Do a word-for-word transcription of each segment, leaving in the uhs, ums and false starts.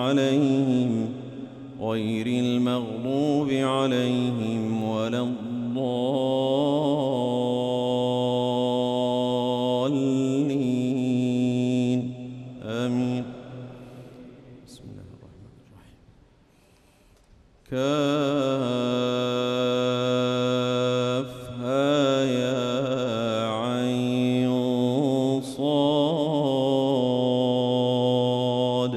عليهم غير المغضوب عليهم ولا الضالين آمين. بسم الله الرحمن الرحيم. كافها يا عين صاد.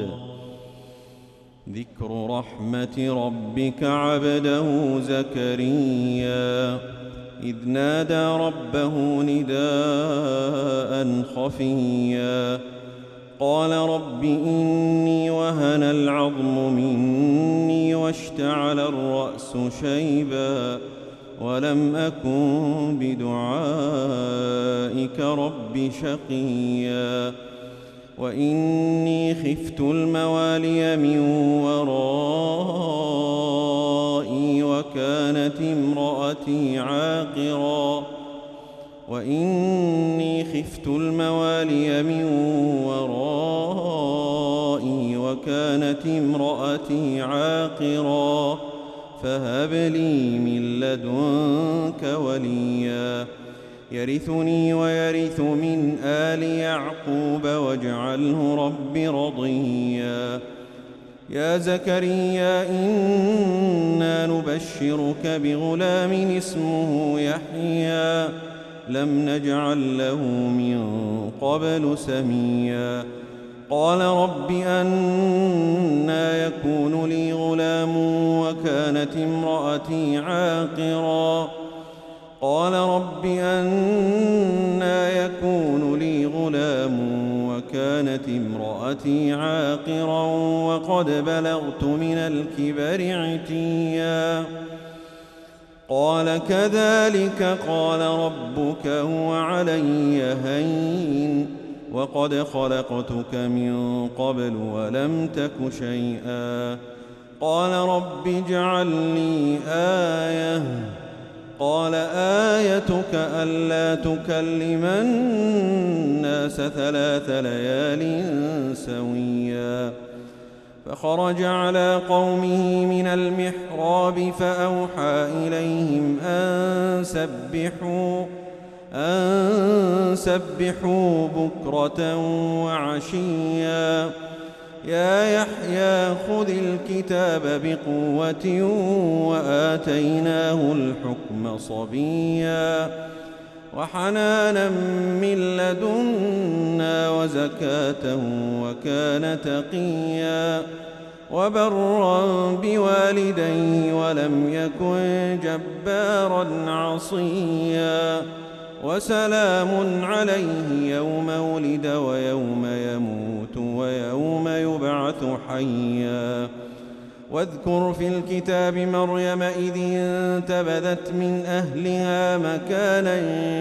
ذكر رحمة ربك عبده زكريا إذ نادى ربه نداء خفيا قال رب إني وهن العظم مني واشتعل الرأس شيبا ولم أكن بدعائك رب شقيا وإني خفت الموالي من ورائي وكانت امرأتي عاقرا وإني خفت الموالي من ورائي وكانت امرأتي عاقرا فهب لي من لدنك وليا يرثني ويرث من آل يعقوب واجعله رب رضيا. يا زكريا إنا نبشرك بغلام اسمه يحيى لم نجعل له من قبل سميا قال رب أنى يكون لي غلام وكانت امرأتي عاقرا قال رب أنى يكون لي غلام وكانت امرأتي عاقرا وقد بلغت من الكبر عتيا قال كذلك قال ربك هو علي هين وقد خلقتك من قبل ولم تك شيئا قال رب اجعل لي آية قال آيتك ألا تكلم الناس ثلاث ليال سويا فخرج على قومه من المحراب فأوحى إليهم أن سبحوا أن سبحوا بكرة وعشيا يا يحيى خذ الكتاب بقوة وآتيناه الحكم صبيا وحنانا من لدنا وزكاة وكان تقيا وبرا بوالديه ولم يكن جبارا عصيا وسلام عليه يوم ولد ويوم يموت ويوم يبعث حيا واذكر في الكتاب مريم إذ انتبذت من أهلها مكانا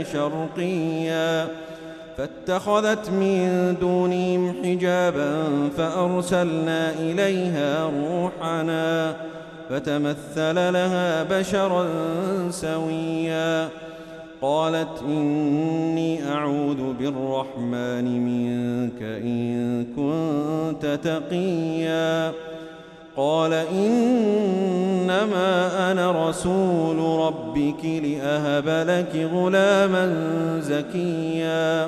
شرقيا فاتخذت من دونهم حجابا فأرسلنا إليها روحنا فتمثل لها بشرا سويا قالت إني أعوذ بالرحمن منك إن كنت تقيا قال إنما أنا رسول ربك لأهب لك غلاما زكيا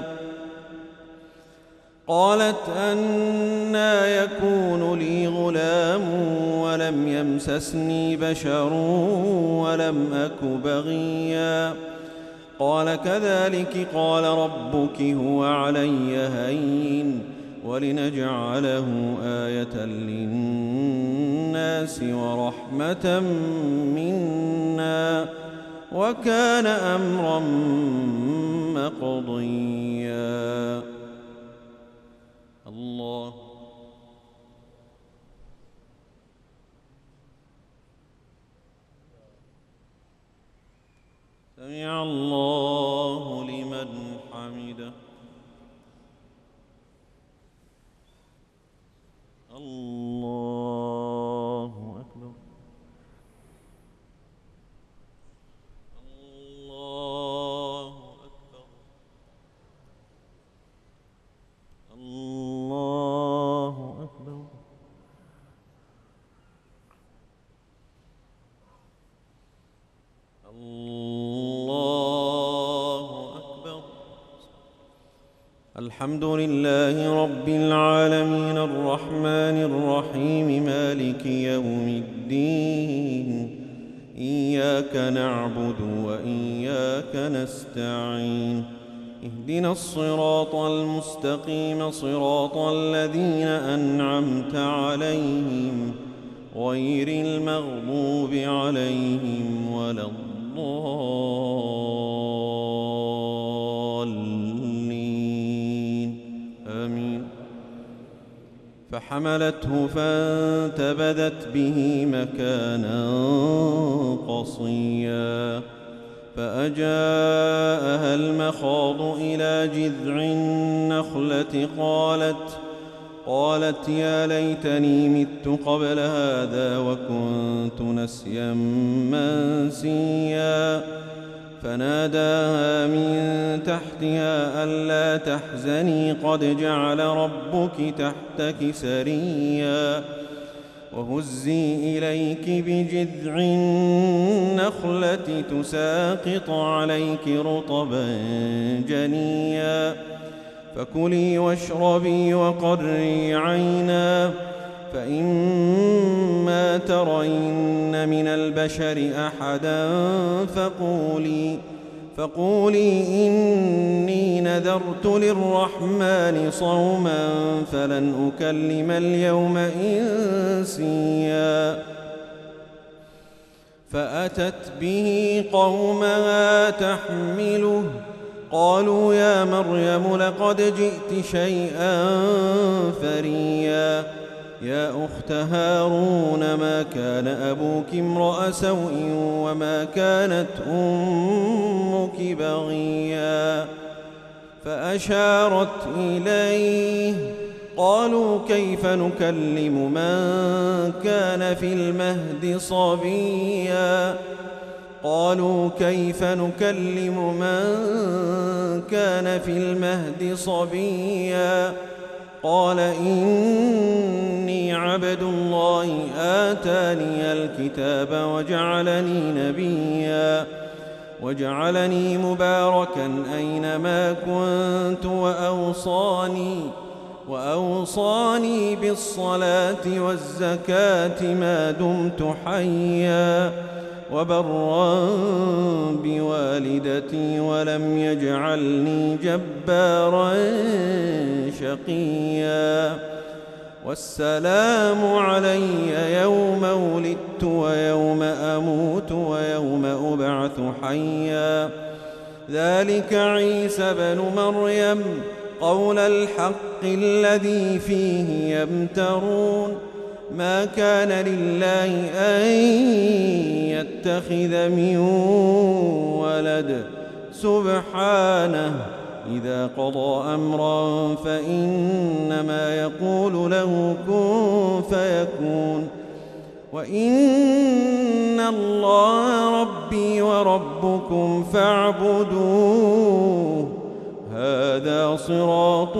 قالت أنى يكون لي غلام ولم يمسسني بشر ولم أك بغيا قال كذلك قال ربك هو علي هين ولنجعله آية للناس ورحمة منا وكان أمرا مقضيا. الله سمع الله لمن حمده. الله أكبر. الله أكبر. الله أكبر. الحمد لله رب العالمين الرحمن الرحيم مالك يوم الدين إياك نعبد وإياك نستعين اهدنا الصراط المستقيم صراط الذين أنعمت عليهم غير المغضوب عليهم ولا الضالين آمين. فحملته فانتبذت به مكانا قصيا فأجاءها المخاض إلى جذع النخلة قالت قالت يا ليتني مت قبل هذا وكنت نسيا منسيا فناداها من تحتها ألا تحزني قد جعل ربك تحتك سريا وهزي إليك بجذع النخلة تساقط عليك رطبا جنيا فكلي واشربي وقري عينا فإما ترين من البشر أحدا فقولي فقولي إني نذرت للرحمن صوما فلن أكلم اليوم إنسيا فأتت به قومها تحمله قالوا يا مريم لقد جئت شيئا فريا يا أخت هارون ما كان أبوك امرأ سوء وما كانت أمك بغيا فأشارت إليه قالوا كيف نكلم من كان في المهد صبيا قالوا كيف نكلم من كان في المهد صبيا قال إني عبد الله آتاني الكتاب وجعلني نبيا وجعلني مباركا أينما كنت وأوصاني وأوصاني بالصلاة والزكاة ما دمت حيا وبرا بوالدتي ولم يجعلني جبارا شقيا والسلام علي يوم ولدت ويوم أموت ويوم أبعث حيا ذلك عيسى بن مريم قول الحق الذي فيه يمترون ما كان لله أن يتخذ من ولد سبحانه إذا قضى أمرا فإنما يقول له كن فيكون وإن الله ربي وربكم فاعبدوه هذا صراط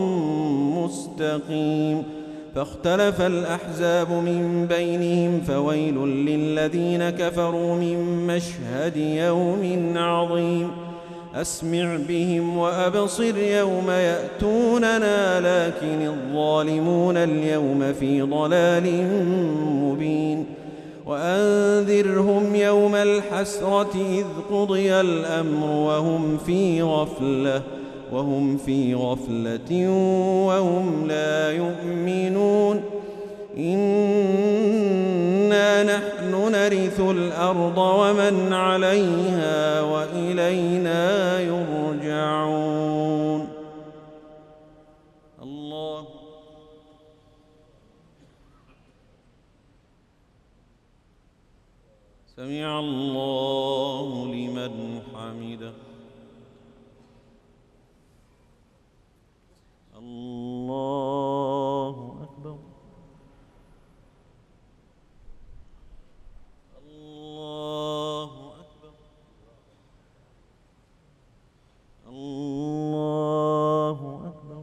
مستقيم فاختلف الأحزاب من بينهم فويل للذين كفروا من مشهد يوم عظيم أسمع بهم وأبصر يوم يأتوننا لكن الظالمون اليوم في ضلال مبين وأنذرهم يوم الحسرة إذ قضي الأمر وهم في غفلة وهم في غفلة وهم لا يؤمنون إنا نحن نرث الأرض ومن عليها وإلينا يرجعون. الله سمع الله لمن حمده. الله أكبر. الله أكبر. الله أكبر.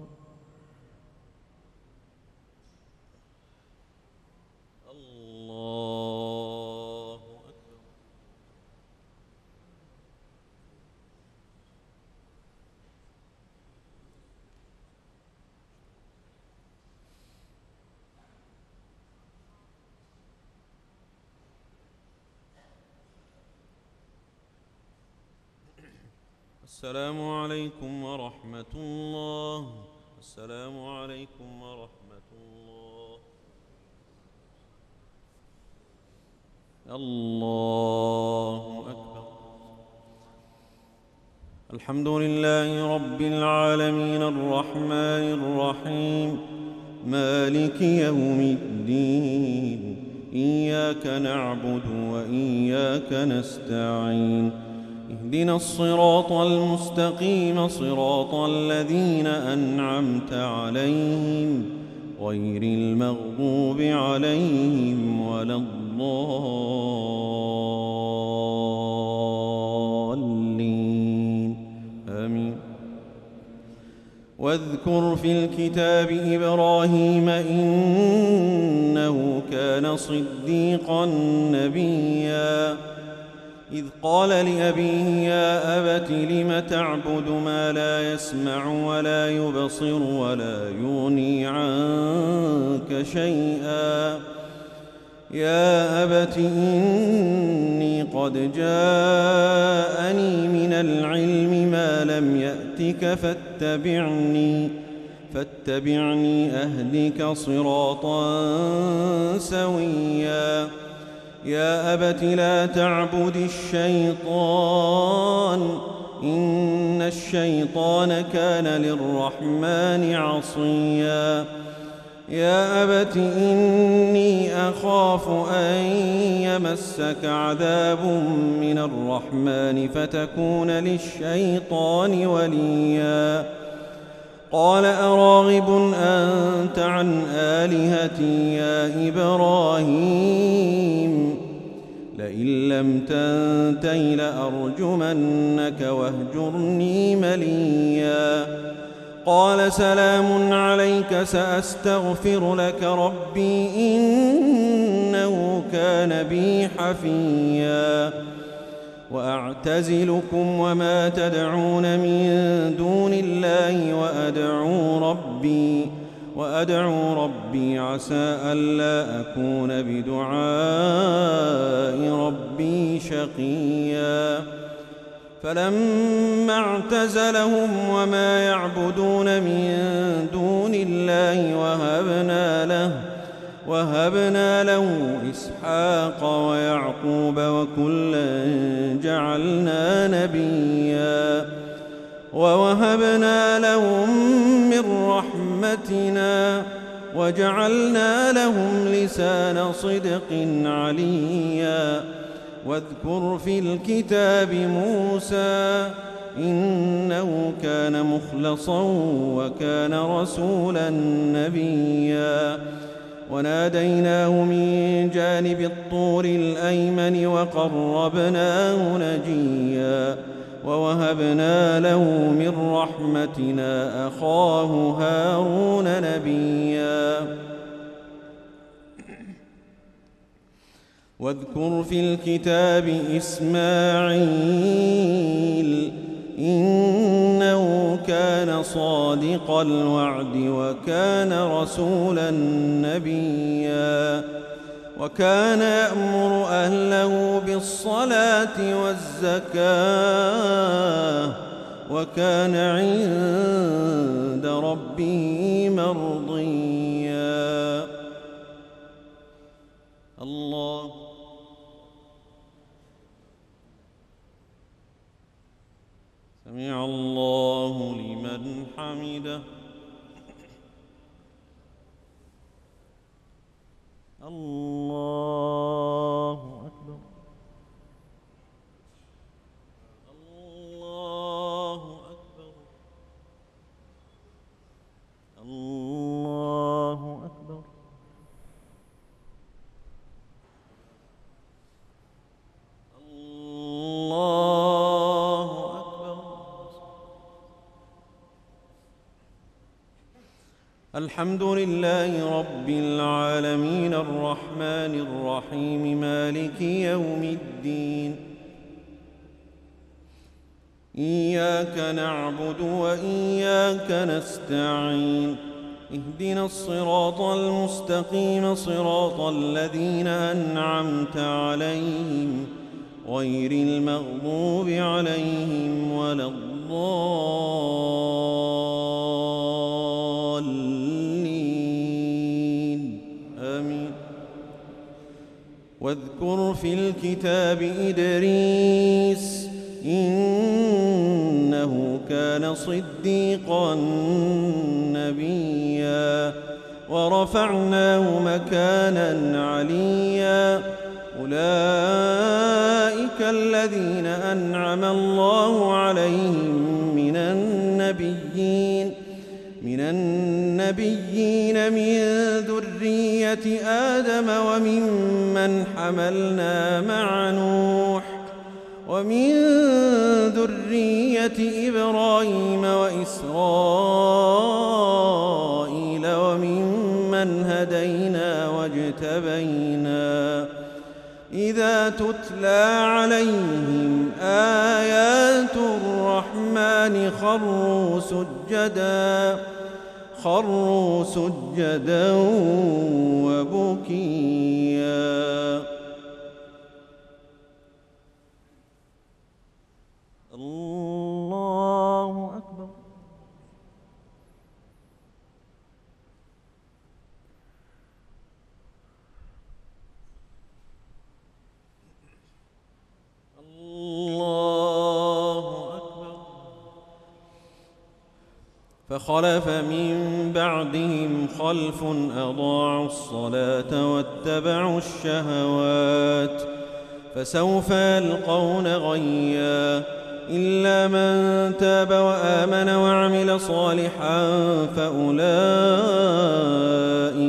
الله أكبر. السلام عليكم ورحمة الله. السلام عليكم ورحمة الله. الله أكبر. الحمد لله رب العالمين الرحمن الرحيم مالك يوم الدين إياك نعبد وإياك نستعين اهدنا الصراط المستقيم صراط الذين أنعمت عليهم غير المغضوب عليهم ولا الضالين آمين. واذكر في الكتاب إبراهيم إنه كان صديقا نبيا إذ قال لأبيه يا أبت لم تعبد ما لا يسمع ولا يبصر ولا يغني عنك شيئا يا أبت إني قد جاءني من العلم ما لم يأتك فاتبعني فاتبعني أهدك صراطا سويا يا أبت لا تعبد الشيطان إن الشيطان كان للرحمن عصيا يا أبت إني أخاف أن يمسك عذاب من الرحمن فتكون للشيطان وليا قال أراغب أنت عن آلهتي يا إبراهيم لئن لم تنته لأرجمنك واهجرني مليا قال سلام عليك سأستغفر لك ربي إنه كان بي حفيا وأعتزلكم وما تدعون من دون الله وأدعو ربي وأدعو ربي عسى ألا أكون بدعاء ربي شقيا فلما اعتزلهم وما يعبدون من دون الله وهبنا له وهبنا له إسحاق ويعقوب وكلا جعلنا نبيا ووهبنا لهم من رحمتنا وجعلنا لهم لسان صدق عليا واذكر في الكتاب موسى إنه كان مخلصا وكان رسولا نبيا وناديناه من جانب الطور الأيمن وقربناه نجيا ووهبنا له من رحمتنا أخاه هارون نبيا واذكر في الكتاب إسماعيل إنه كان صادق الوعد وكان رسولا نبيا وكان يأمر أهله بالصلاة والزكاة وكان عند ربه مرضيا. الله سمع الله لمن حمده. الله أكبر. الله أكبر. الله أكبر. الله أكبر. الحمد لله رب العالمين الرحمن الرحيم مالك يوم الدين إياك نعبد وإياك نستعين اهدنا الصراط المستقيم صراط الذين أنعمت عليهم غير المغضوب عليهم ولا الضالين الضالين آمين. واذكر في الكتاب إدريس إنه كان صديقا نبيا ورفعناه مكانا عليا. أولئك الذين أنعم الله عليهم من النبيين من النبيين من ذرية آدم وممن حملنا مع نوح ومن ذرية إبراهيم وإسرائيل وممن هدينا واجتبينا. إذا تتلى عليهم آيات الرحمن خروا سجدا خروا سجدا وبكيا. الله أكبر. الله أكبر. فخلف من بعدهم خلف أضاعوا الصلاة واتبعوا الشهوات فسوف يلقون غيا. إلا من تاب وآمن وعمل صالحا فأولئك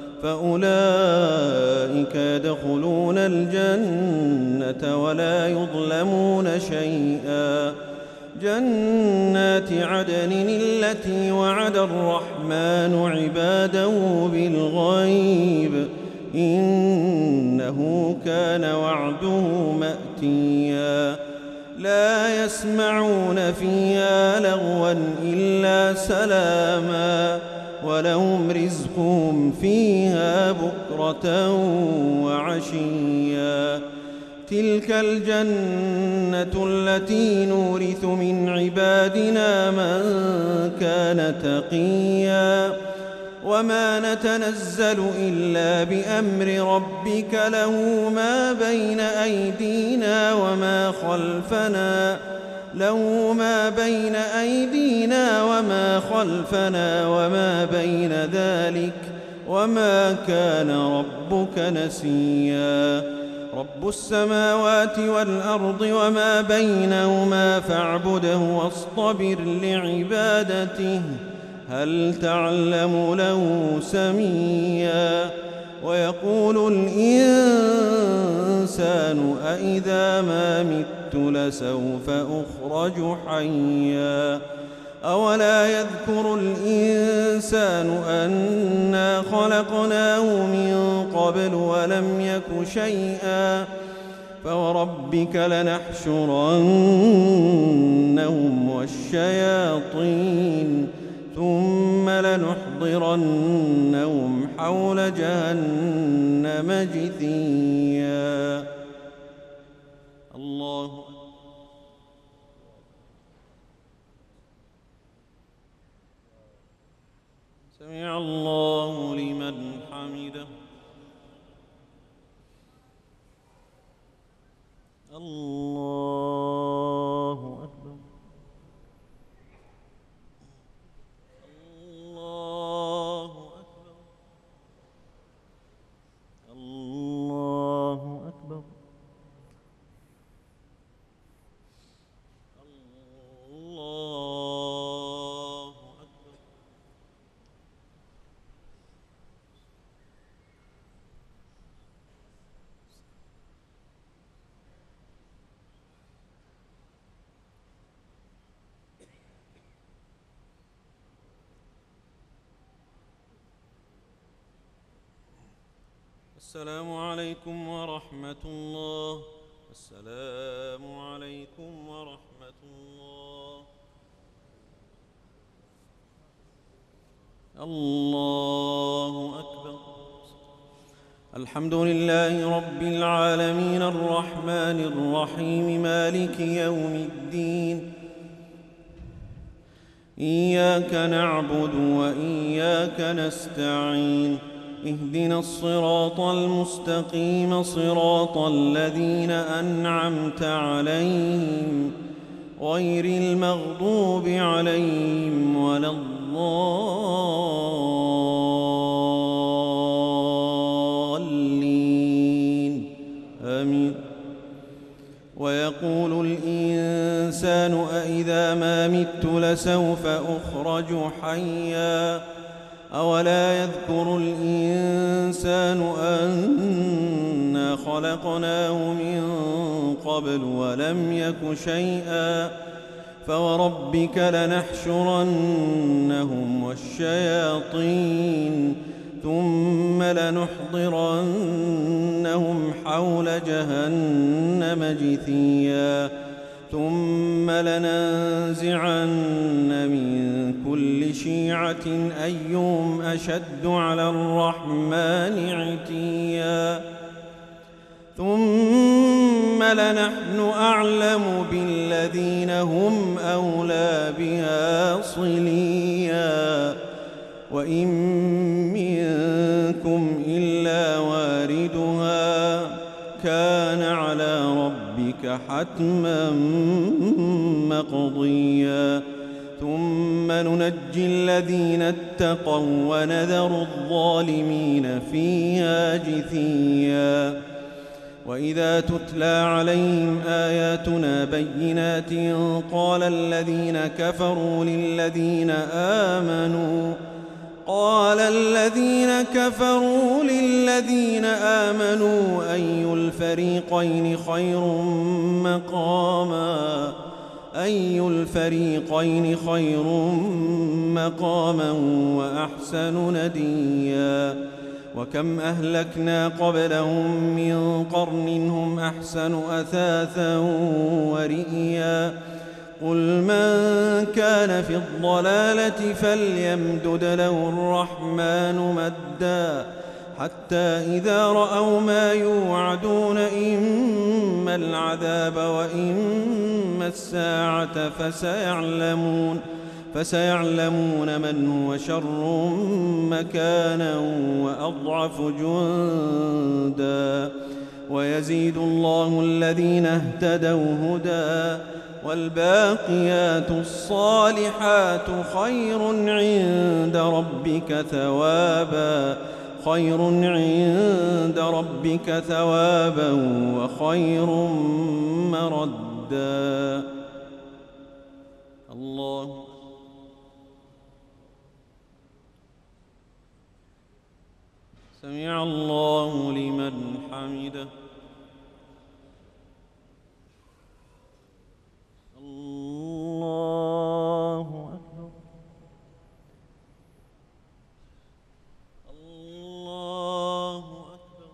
فأولئك يدخلون الجنة ولا يظلمون شيئا. جنات عدن التي وعد الرحمن عباده بالغيب إنه كان وعده مأتيا. لا يسمعون فيها لغوا إلا سلاما ولهم رزقهم فيها بكرة وعشيا. تلك الجنة التي نورث من عبادنا من كان تقيا. وما نتنزل إلا بأمر ربك له ما بين أيدينا وما خلفنا له ما بين أيدينا وما خلفنا وما بين ذلك وما كان ربك نسيا. رب السماوات والأرض وما بينهما فاعبده واصطبر لعبادته هل تعلم له سميا. ويقول الإنسان أإذا ما مت لسوف أخرج حيا. أولا يذكر الإنسان أنا خلقناه من قبل ولم يك شيئا. فوربك لنحشرنهم والشياطين ثم لنحضرنهم حول جهنم جثيا. الله سمع الله لمن حمده. الله أكبر. الله أكبر. الله أكبر. الله أكبر. السلام عليكم ورحمة الله. السلام عليكم ورحمة الله. الله أكبر. الحمد لله رب العالمين الرحمن الرحيم مالك يوم الدين إياك نعبد وإياك نستعين اهدنا الصراط المستقيم صراط الذين أنعمت عليهم غير المغضوب عليهم ولا الضالين آمين. ويقول الإنسان أإذا ما مت لسوف أخرج حيا أولا يذكر الإنسان أنا خلقناه من قبل ولم يك شيئا فوربك لنحشرنهم والشياطين ثم لنحضرنهم حول جهنم جثيا ثم لننزعن من كل شيعة أيهم أشد على الرحمن عتيا ثم لنحن أعلم بالذين هم أولى بها صليا وإن منكم إلا واردها كان على ربك حتما مقضيا ثم ننجي الذين اتقوا ونذر الظالمين فيها جثيا وإذا تتلى عليهم آياتنا بينات قال الذين كفروا للذين آمنوا قال الذين كفروا للذين آمنوا أي الفريقين خير مقاما أي الفريقين خير مقاما وأحسن نديا وكم أهلكنا قبلهم من قرن هم أحسن أثاثا ورئيا قل من كان في الضلالة فليمدد له الرحمن مدا حتى إذا رأوا ما يوعدون إما العذاب وإما الساعة فسيعلمون فسيعلمون من هو شر مكانا وأضعف جندا ويزيد الله الذين اهتدوا هدى والباقيات الصالحات خير عند ربك ثوابا خير عند ربك ثوابا وخير مردا. الله سمع الله لمن حمده. الله أكبر. الله أكبر.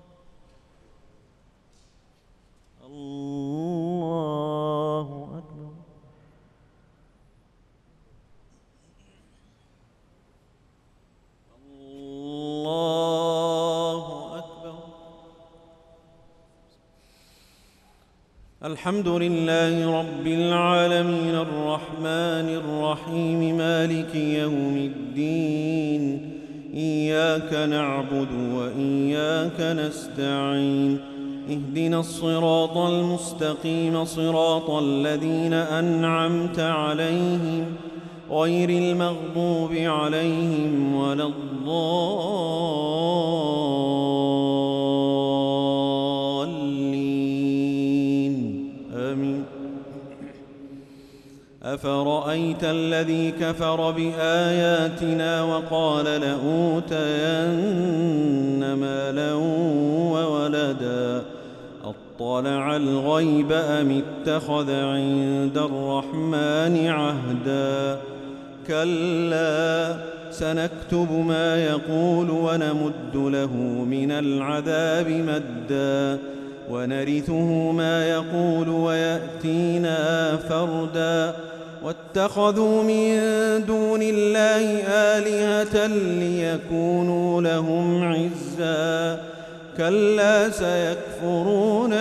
الله أكبر. الله أكبر. الحمد لله رب العالمين الرحمن الرحيم مالك يوم الدين إياك نعبد وإياك نستعين اهدنا الصراط المستقيم صراط الذين أنعمت عليهم غير المغضوب عليهم ولا الضالين آمين. أفرأيت الذي كفر بآياتنا وقال لأوتين مالا وولدا أطلع الغيب أم اتخذ عند الرحمن عهدا كلا سنكتب ما يقول ونمد له من العذاب مدا ونرثه ما يقول ويأتينا فردا واتخذوا من دون الله آلهة ليكونوا لهم عزا كلا سيكفرون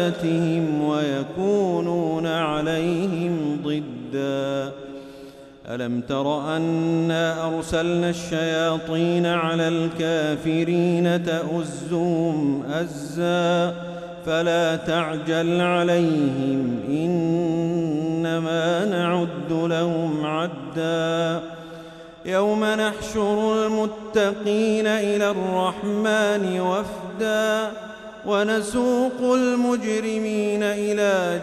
بعبادتهم ويكونون عليهم ضدا ألم تر أنا أرسلنا الشياطين على الكافرين تؤزهم أزا فلا تعجل عليهم إنما نعد لهم عدا يوم نحشر المتقين إلى الرحمن وفدا ونسوق المجرمين إلى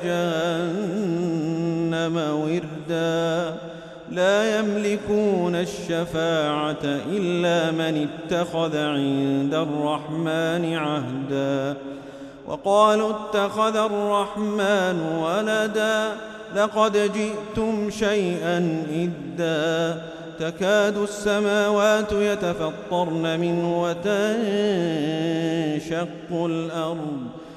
جهنم وردا لا يملكون الشفاعة إلا من اتخذ عند الرحمن عهدا وقالوا اتخذ الرحمن ولدا لقد جئتم شيئا إدا تكاد السماوات يتفطرن منه وتنشق الأرض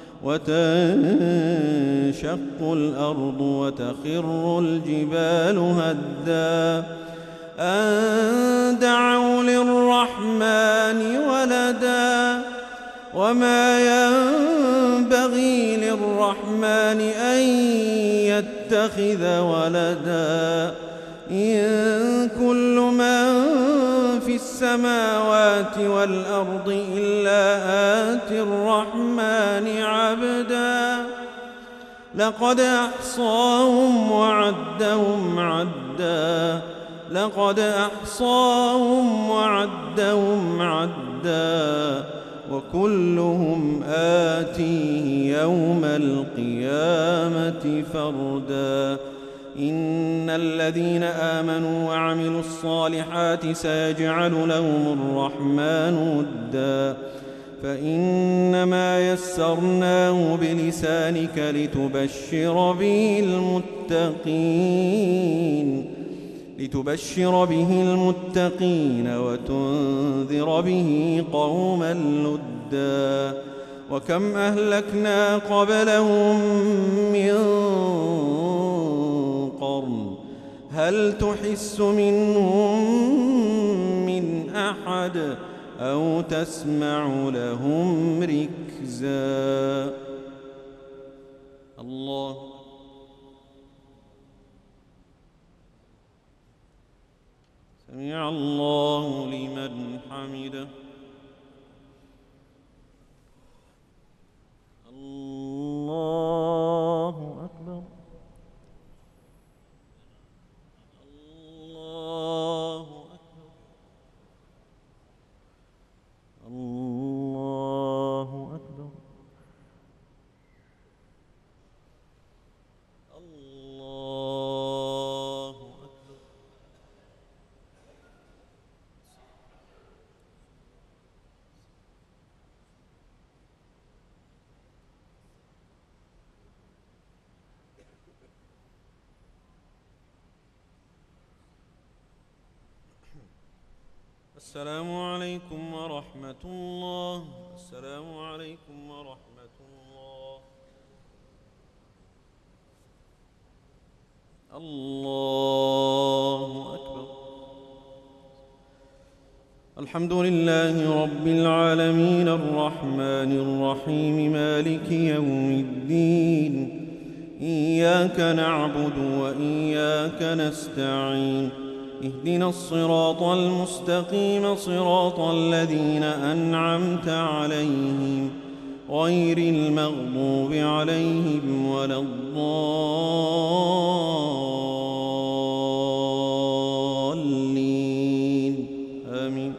وتنشق الأرض وتخر الجبال هدا أن دعوا للرحمن ولدا وما ينبغي للرحمن أن يتخذ ولدا إن كل من في السماوات والأرض إلا آتي الرحمن عبدا لقد أحصاهم وعدهم عدا لقد أحصاهم وعدهم عدا وكلهم آتيه يوم القيامة فردا إن الذين آمنوا وعملوا الصالحات سيجعل لهم الرحمن ودا فإنما يسرناه بلسانك لتبشر به المتقين لتبشر به المتقين وتنذر به قوما لدا وكم أهلكنا قبلهم من قرن هل تحس منهم من أحد أو تسمع لهم ركزا الله سمع الله لمن حمده الله أكبر الله أكبر الله أكبر الله أكبر السلام عليكم ورحمة الله السلام عليكم ورحمة الله الله أكبر الحمد لله رب العالمين الرحمن الرحيم مالك يوم الدين إياك نعبد وإياك نستعين اهدنا الصراط المستقيم صراط الذين أنعمت عليهم غير المغضوب عليهم ولا الضالين آمين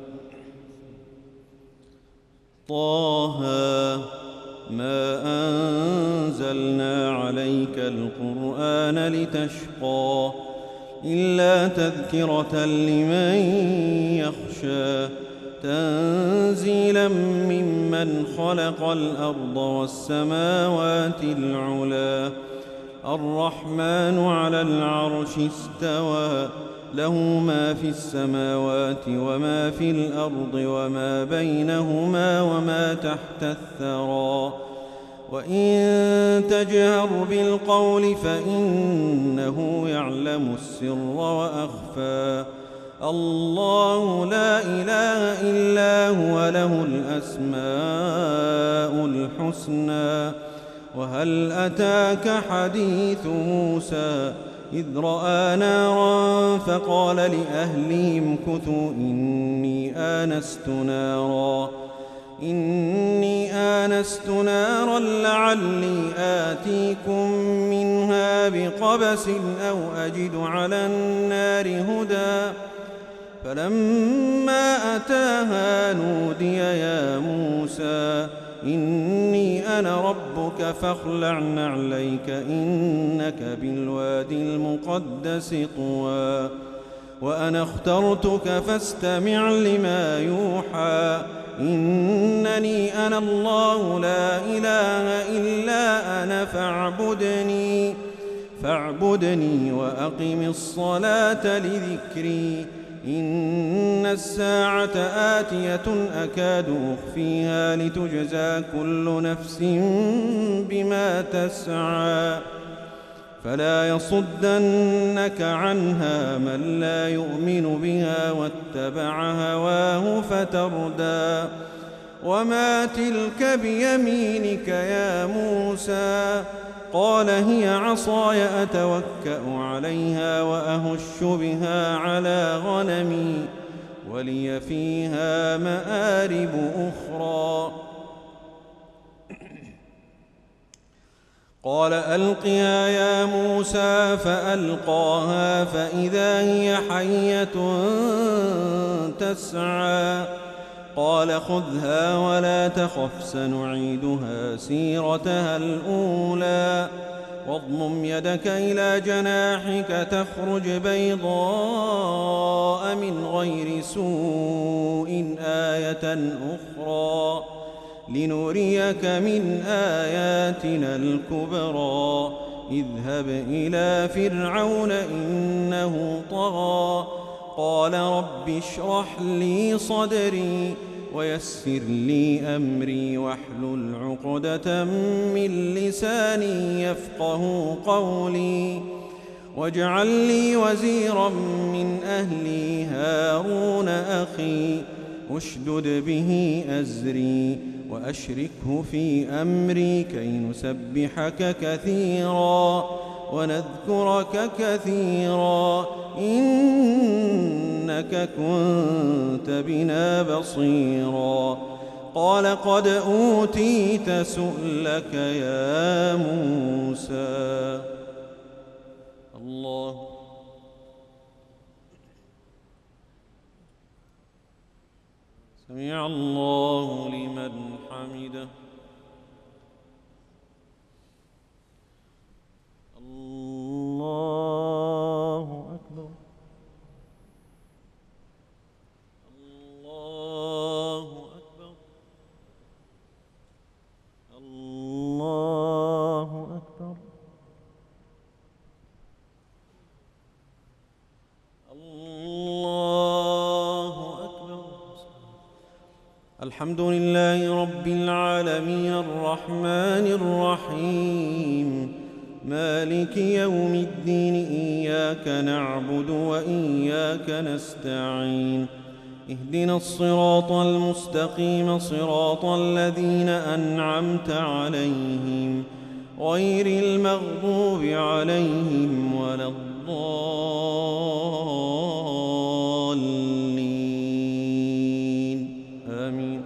طه ما أنزلنا عليك القرآن لتشقى إلا تذكرة لمن يخشى تنزيلا ممن خلق الأرض والسماوات العلى الرحمن على العرش استوى له ما في السماوات وما في الأرض وما بينهما وما تحت الثرى وإن تجهر بالقول فإنه يعلم السر وأخفى الله لا إله إلا هو له الأسماء الحسنى وهل أتاك حديث موسى إذ رأى نارا فقال لأهلهم امكثوا إني آنست نارا إني آنست نارا لعلي آتيكم منها بقبس أو أجد على النار هدى فلما أتاها نودي يا موسى إني أنا ربك فاخلع نعليك إنك بالوادي المقدس طوى وأنا اخترتك فاستمع لما يوحى إنني أنا الله لا إله إلا أنا فاعبدني فاعبدني وأقم الصلاة لذكري إن الساعة آتية أكاد أخفيها لتجزى كل نفس بما تسعى فلا يصدنك عنها من لا يؤمن بها واتبع هواه فتردى وما تلك بيمينك يا موسى قال هي عصاي أتوكأ عليها وأهش بها على غنمي ولي فيها مآرب أخرى قال ألقها يا موسى فألقاها فإذا هي حية تسعى قال خذها ولا تخف سنعيدها سيرتها الأولى واضمم يدك إلى جناحك تخرج بيضاء من غير سوء آية أخرى لنريك من آياتنا الكبرى اذهب إلى فرعون إنه طغى قال رب اشرح لي صدري ويسر لي أمري واحلل عقدة من لساني يفقه قولي واجعل لي وزيرا من أهلي هارون أخي اشدد به أزري وأشركه في أمري كي نسبحك كثيرا ونذكرك كثيرا إنك كنت بنا بصيرا قال قد أوتيت سؤلك يا موسى الله سمع الله لمن حمده الله أكبر الله أكبر الله أكبر الله أكبر الحمد لله رب العالمين الرحمن الرحيم مالك يوم الدين إياك نعبد وإياك نستعين اهدنا الصراط المستقيم صراط الذين أنعمت عليهم غير المغضوب عليهم ولا الضالين آمين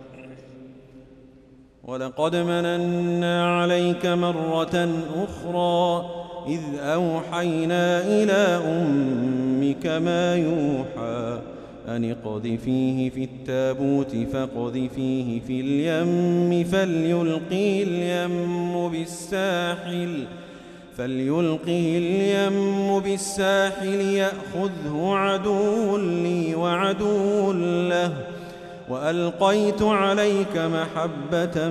ولقد مننا عليك مرة أخرى إذ أوحينا إلى أمك ما يوحى أن اقذفيه في التابوت فاقذفيه في اليم فليلقه اليم بالساحل فليلقه اليم بالساحل يأخذه عدو لي وعدو له وألقيت عليك محبة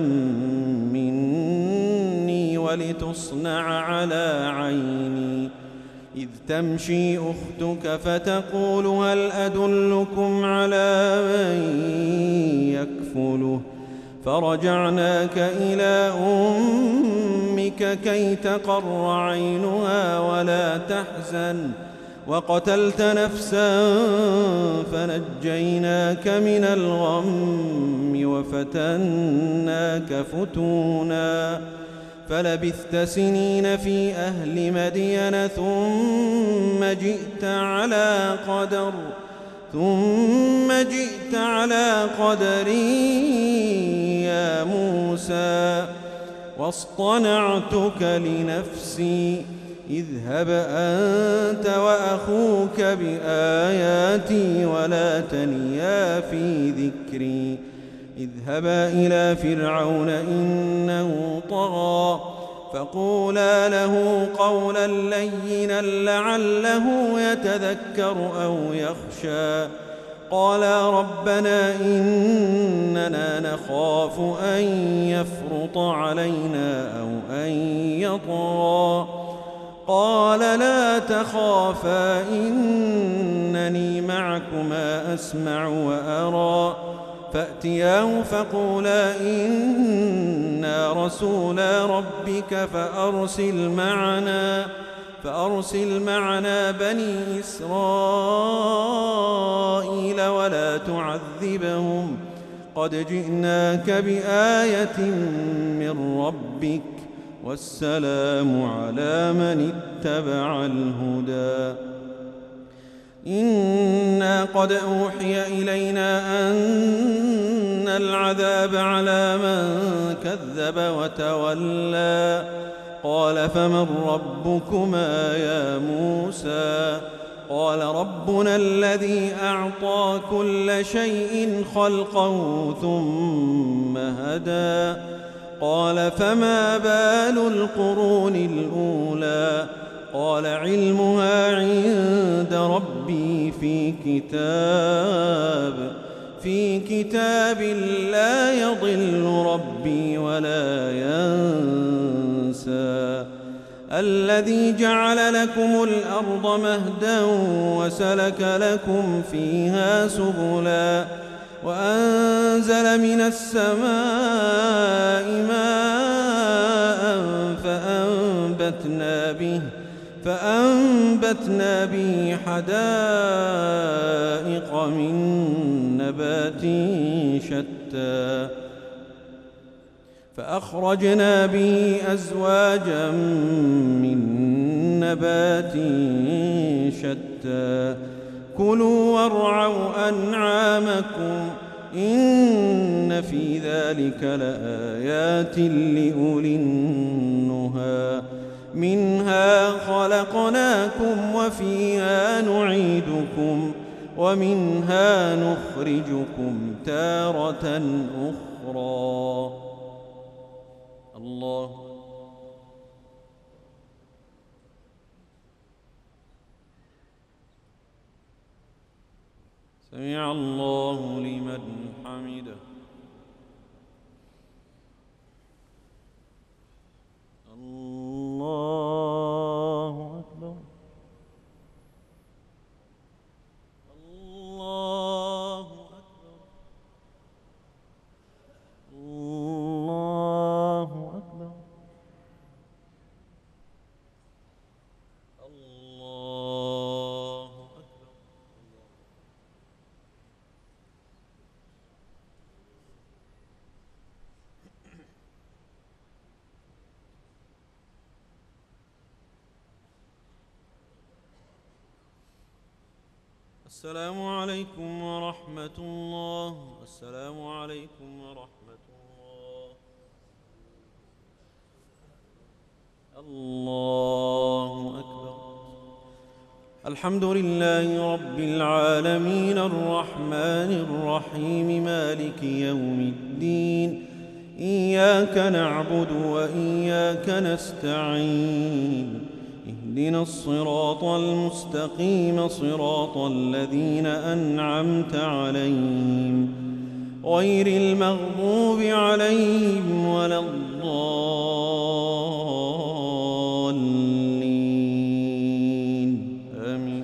مني ولتصنع على عيني إذ تمشي أختك فتقول هل أدلكم على من يكفله فرجعناك إلى أمك كي تقر عينها ولا تحزن وقتلت نفسا فنجيناك من الغم وفتناك فتونا فلبثت سنين في أهل مدين ثم جئت على قدر ثم جئت على قدري يا موسى واصطنعتك لنفسي اذهب أنت وأخوك بآياتي ولا تنيا في ذكري اذهبا إلى فرعون إنه طغى فقولا له قولا لينا لعله يتذكر أو يخشى قالا ربنا إننا نخاف أن يفرط علينا أو أن يطغى قال لا تخافا إنني معكما أسمع وأرى فأتياه فقولا إنا رسولا ربك فأرسل معنا فأرسل معنا بني إسرائيل ولا تعذبهم قد جئناك بآية من ربك والسلام على من اتبع الهدى إنا قد أوحي إلينا أن العذاب على من كذب وتولى قال فمن ربكما يا موسى قال ربنا الذي أعطى كل شيء خلقه ثم هدى قال فما بال القرون الأولى قال علمها عند ربي في كتاب في كتاب لا يضل ربي ولا ينسى الذي جعل لكم الأرض مهدا وسلك لكم فيها سبلا وأنزل من السماء ماء فأنبتنا به فأنبتنا به حدائق من نبات شتى فأخرجنا به أزواجا من نبات شتى كلوا وارعوا أنعامكم إن في ذلك لآيات لأولي النهى منها خلقناكم وفيها نعيدكم ومنها نخرجكم تارة أخرى الله سمع الله لمن حمده الله أكبر الله أكبر الله أكبر الله أكبر السلام عليكم ورحمة الله السلام عليكم ورحمة الله الله أكبر الحمد لله رب العالمين الرحمن الرحيم مالك يوم الدين إياك نعبد وإياك نستعين اهدنا الصراط المستقيم صراط الذين أنعمت عليهم غير المغضوب عليهم ولا الضالين آمين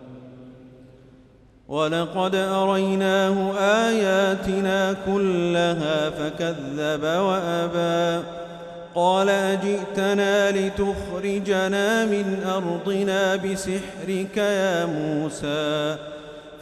ولقد أريناه آياتنا كلها فكذب وأبى قال أجئتنا لتخرجنا من أرضنا بسحرك يا موسى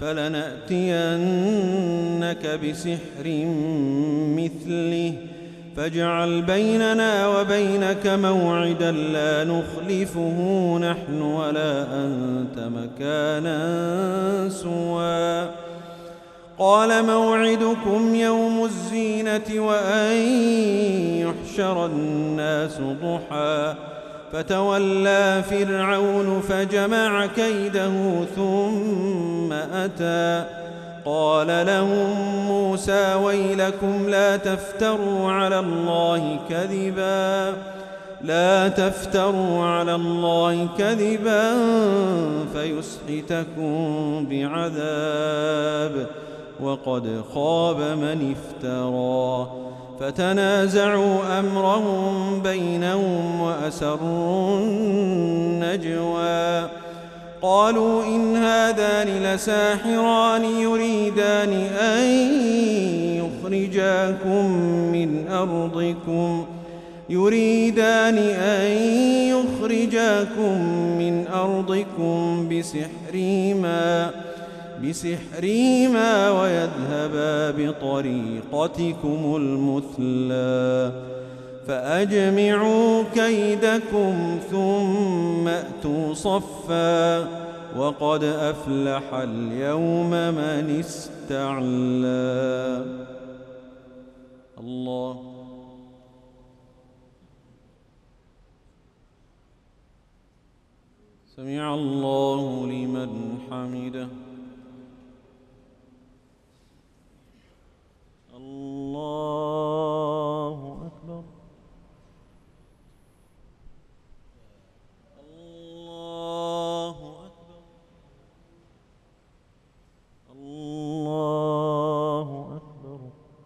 فلنأتينك بسحر مثله فاجعل بيننا وبينك موعدا لا نخلفه نحن ولا أنت مكانا سوى. قال موعدكم يوم الزينة وأن يحشر الناس ضحى فتولى فرعون فجمع كيده ثم أتى. قال لهم موسى ويلكم لا تفتروا على الله كذبا لا تفتروا على الله كذبا فيسحتكم بعذاب وقد خاب من افترى. فتنازعوا أمرهم بينهم وأسروا النجوى. قالوا إن هذان لساحران يريدان أن يخرجاكم من أرضكم يريدان أن يخرجاكم من أرضكم بسحرهما بسحرهما ويذهبا بطريقتكم المثلى فأجمعوا كيدكم ثم أتوا صفا وقد أفلح اليوم من استعلى. الله سمع الله لمن حمده. الله أكبر. الله أكبر. الله أكبر.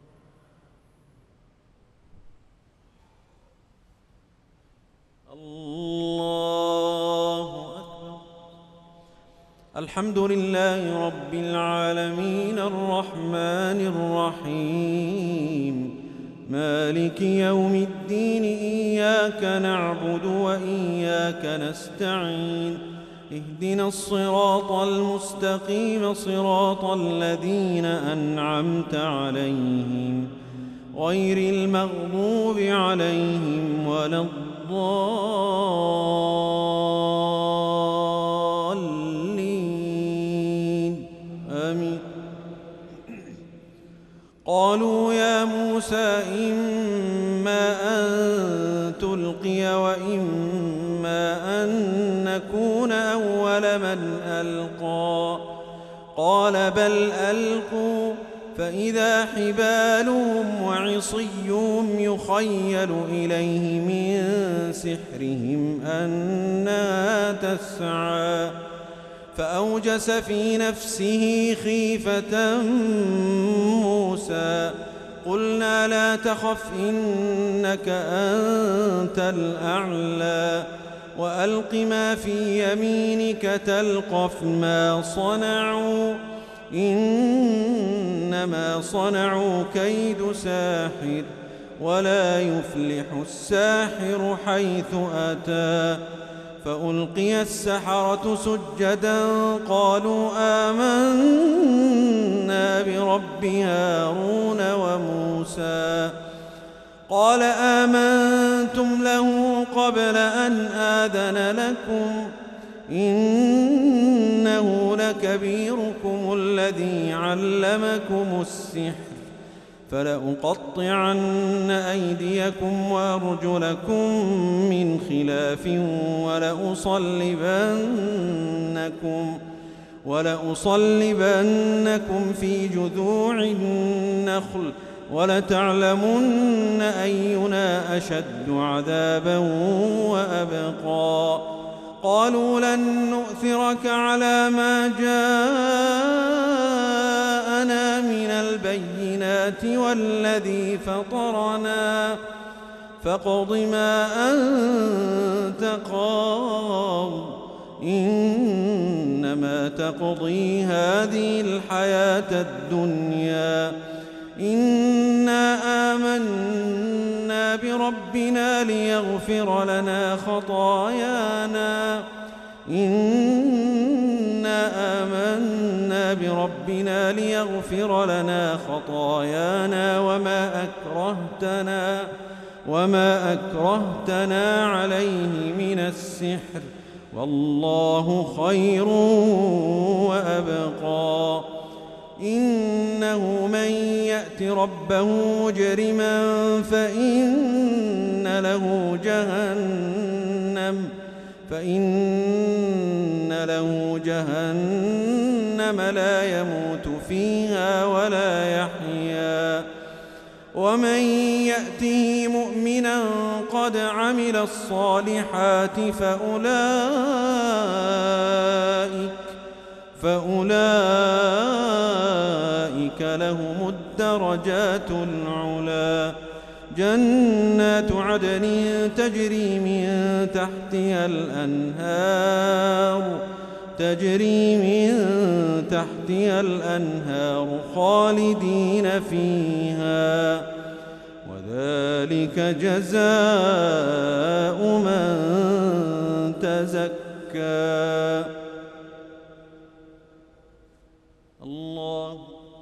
الله أكبر. الحمد لله رب العالمين الرحمن الرحيم مالك يوم الدين إياك نعبد وإياك نستعين اهدنا الصراط المستقيم صراط الذين أنعمت عليهم غير المغضوب عليهم ولا الضالين آمين. قالوا يا موسى إما أن تلقي وإما أن نكون أول من ألقى قال بل ألقوا فإذا حبالهم وعصيهم يخيل إليه من سحرهم أنها تسعى فأوجس في نفسه خيفة موسى قلنا لا تخف إنك أنت الأعلى وألق ما في يمينك تلقف ما صنعوا إنما صنعوا كيد ساحر ولا يفلح الساحر حيث أتى فألقي السحرة سجدا قالوا آمنا برب هارون وموسى قال آمنتم له قبل أن آذن لكم إنه لكبيركم الذي علمكم السحر فلأقطعن أيديكم وأرجلكم من خلاف ولأصلبنكم ولأصلبنكم في جذوع النخل ولتعلمن أينا أشد عذابا وأبقى قالوا لن نؤثرك على ما جاءنا من البينات والذي فطرنا فاقض ما أنت قاض إنما تقضي هذه الحياة الدنيا إنا آمنا بربنا ليغفر لنا خطايانا إنا إنا آمنا بربنا ليغفر لنا خطايانا وما أكرهتنا وما أكرهتنا عليه من السحر والله خير وأبقى. إنه من يأت ربه مجرما فإن له جهنم فإن له جهنم لا يموت فيها ولا يحيا. ومن يأته مؤمنا قد عمل الصالحات فأولئك فأولئك لهم الدرجات العلى جنات عدن تجري من تحتها الأنهار تجري من تحتها الأنهار خالدين فيها وذلك جزاء من تزكى. الله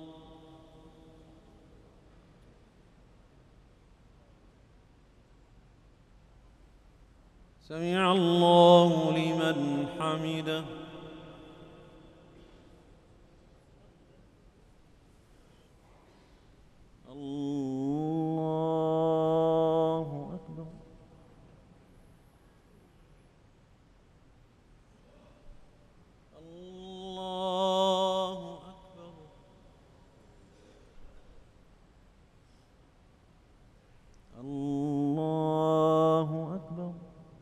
سمع الله لمن حمده. الله أكبر. الله أكبر. الله أكبر.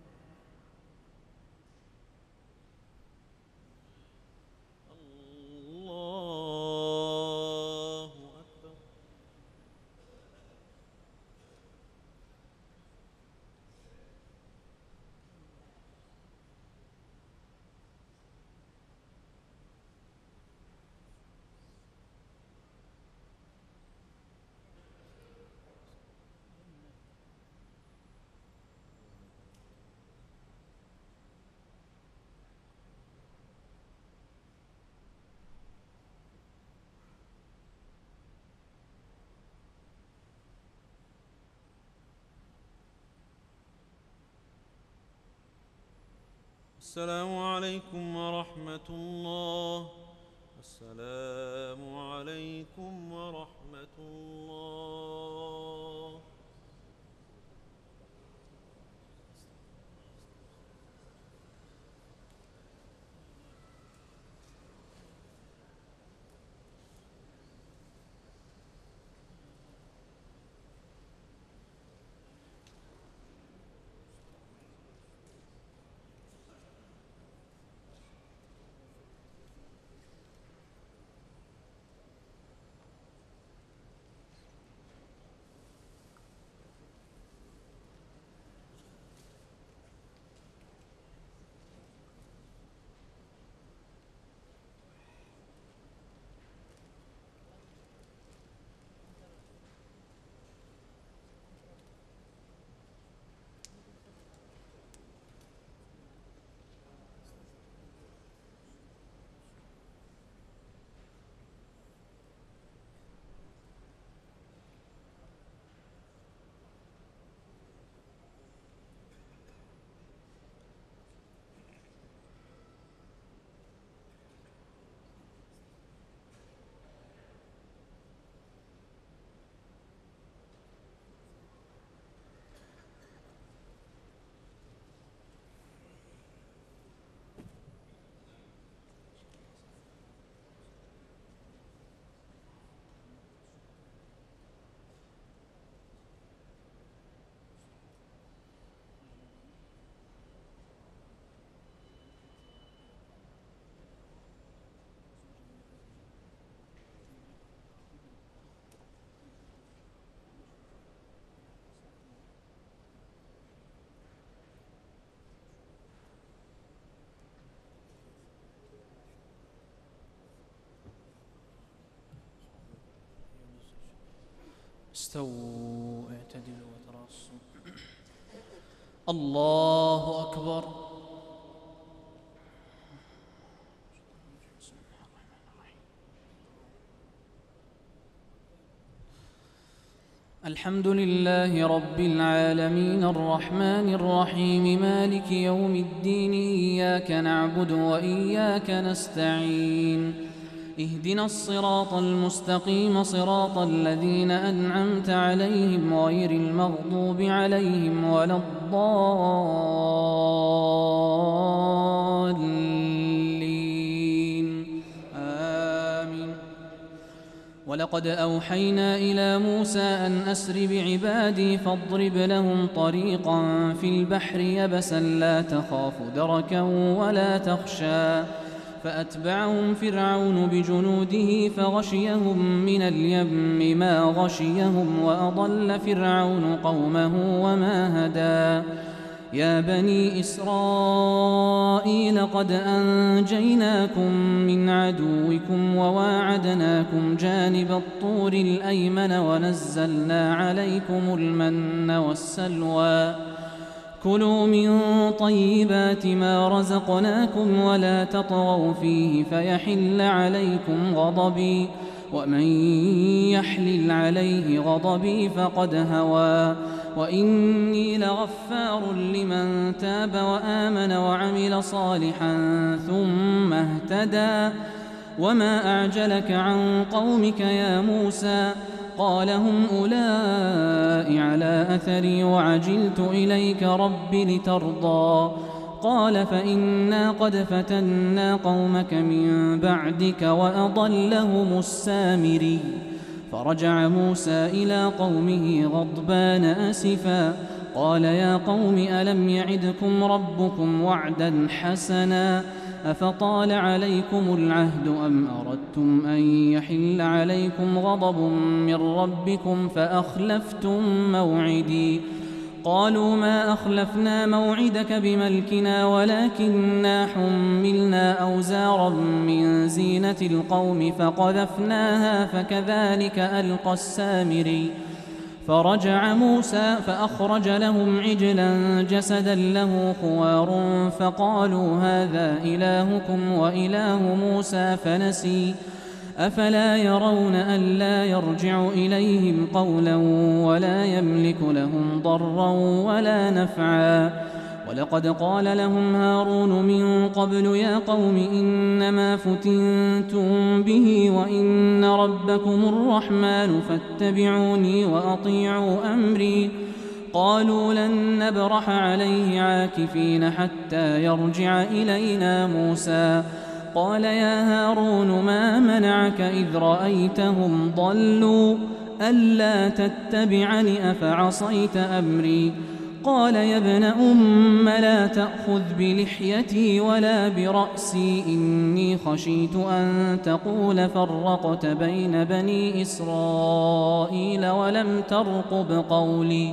السلام عليكم ورحمة الله. السلام عليكم ورحمة الله. استووا اعتدلوا وتراصوا. الله أكبر. الحمد لله رب العالمين الرحمن الرحيم مالك يوم الدين إياك نعبد وإياك نستعين اهدنا الصراط المستقيم صراط الذين أنعمت عليهم غير المغضوب عليهم ولا الضالين آمين. ولقد أوحينا إلى موسى أن أسر بعبادي فاضرب لهم طريقا في البحر يبسا لا تخاف دركا ولا تخشى فأتبعهم فرعون بجنوده فغشيهم من اليم ما غشيهم وأضل فرعون قومه وما هدى. يا بني إسرائيل قد أنجيناكم من عدوكم وواعدناكم جانب الطور الأيمن ونزلنا عليكم المن والسلوى كلوا من طيبات ما رزقناكم ولا تطغوا فيه فيحل عليكم غضبي ومن يحلل عليه غضبي فقد هوى وإني لغفار لمن تاب وآمن وعمل صالحا ثم اهتدى. وما أعجلك عن قومك يا موسى قال هم أولئك على أثري وعجلت إليك رب لترضى قال فإنا قد فتنا قومك من بعدك وأضلهم السامري. فرجع موسى إلى قومه غضبان أسفا قال يا قوم ألم يعدكم ربكم وعدا حسنا أفطال عليكم العهد أم أردتم أن يحل عليكم غضب من ربكم فأخلفتم موعدي قالوا ما أخلفنا موعدك بملكنا ولكننا حملنا أوزارا من زينة القوم فقذفناها فكذلك ألقى السامري. فرجع موسى فأخرج لهم عجلا جسدا له خوار فقالوا هذا إلهكم وإله موسى فنسي أفلا يرون ألا يرجع إليهم قولا ولا يملك لهم ضرا ولا نفعا. ولقد قال لهم هارون من قبل يا قوم إنما فتنتم به وإن ربكم الرحمن فاتبعوني وأطيعوا أمري قالوا لن نبرح عليه عاكفين حتى يرجع إلينا موسى قال يا هارون ما منعك إذ رأيتهم ضلوا ألا تتبعني أفعصيت أمري قال يا ابن أم لا تأخذ بلحيتي ولا برأسي إني خشيت أن تقول فرقت بين بني إسرائيل ولم ترقب قولي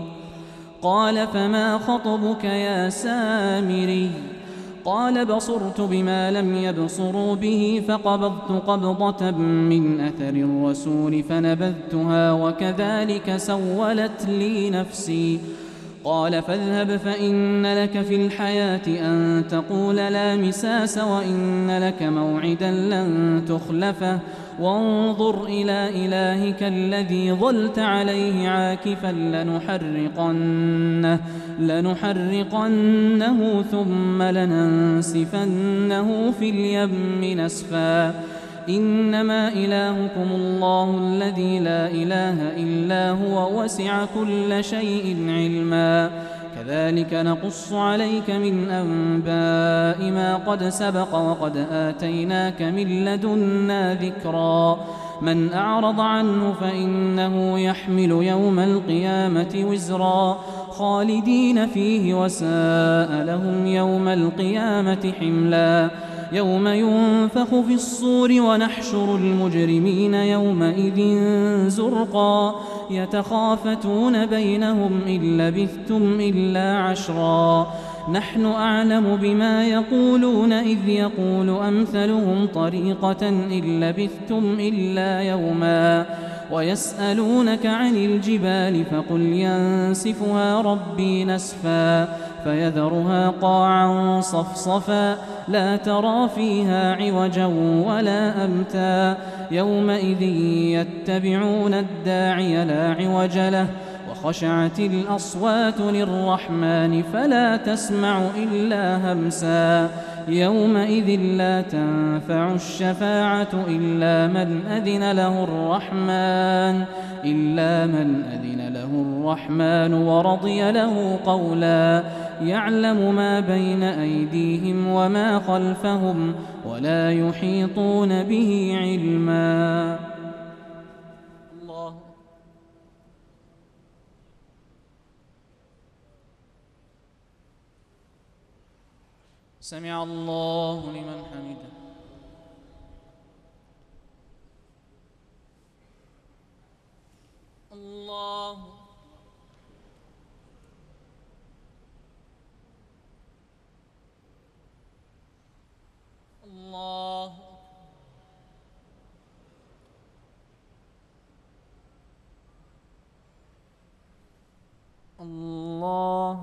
قال فما خطبك يا سامري قال بصرت بما لم يبصروا به فقبضت قبضة من أثر الرسول فنبذتها وكذلك سولت لي نفسي قال فاذهب فإن لك في الحياة أن تقول لا مساس وإن لك موعدا لن تخلفه وانظر إلى إلهك الذي ظلت عليه عاكفا لنحرقنه, لنحرقنه ثم لننسفنه في اليم نسفا إنما إلهكم الله الذي لا إله إلا هو وسع كل شيء علما كذلك نقص عليك من أنباء ما قد سبق وقد آتيناك من لدنا ذكرا من أعرض عنه فإنه يحمل يوم القيامة وزرا خالدين فيه وساء لهم يوم القيامة حملا يوم ينفخ في الصور ونحشر المجرمين يومئذ زرقا يتخافتون بينهم إن لبثتم إلا عشرا نحن أعلم بما يقولون إذ يقول أمثلهم طريقة إن لبثتم إلا يوما ويسألونك عن الجبال فقل ينسفها ربي نسفا فيذرها قاعا صفصفا لا ترى فيها عوجا ولا أمتا يومئذ يتبعون الداعي لا عوج له وخشعت الأصوات للرحمن فلا تسمع إلا همسا يومئذ لا تنفع الشفاعة إلا من أذن له الرحمن إلا من أذن له الرحمن ورضي له قولا يعلم ما بين أيديهم وما خلفهم ولا يحيطون به علما. الله سمع الله لمن حمده. الله الله الله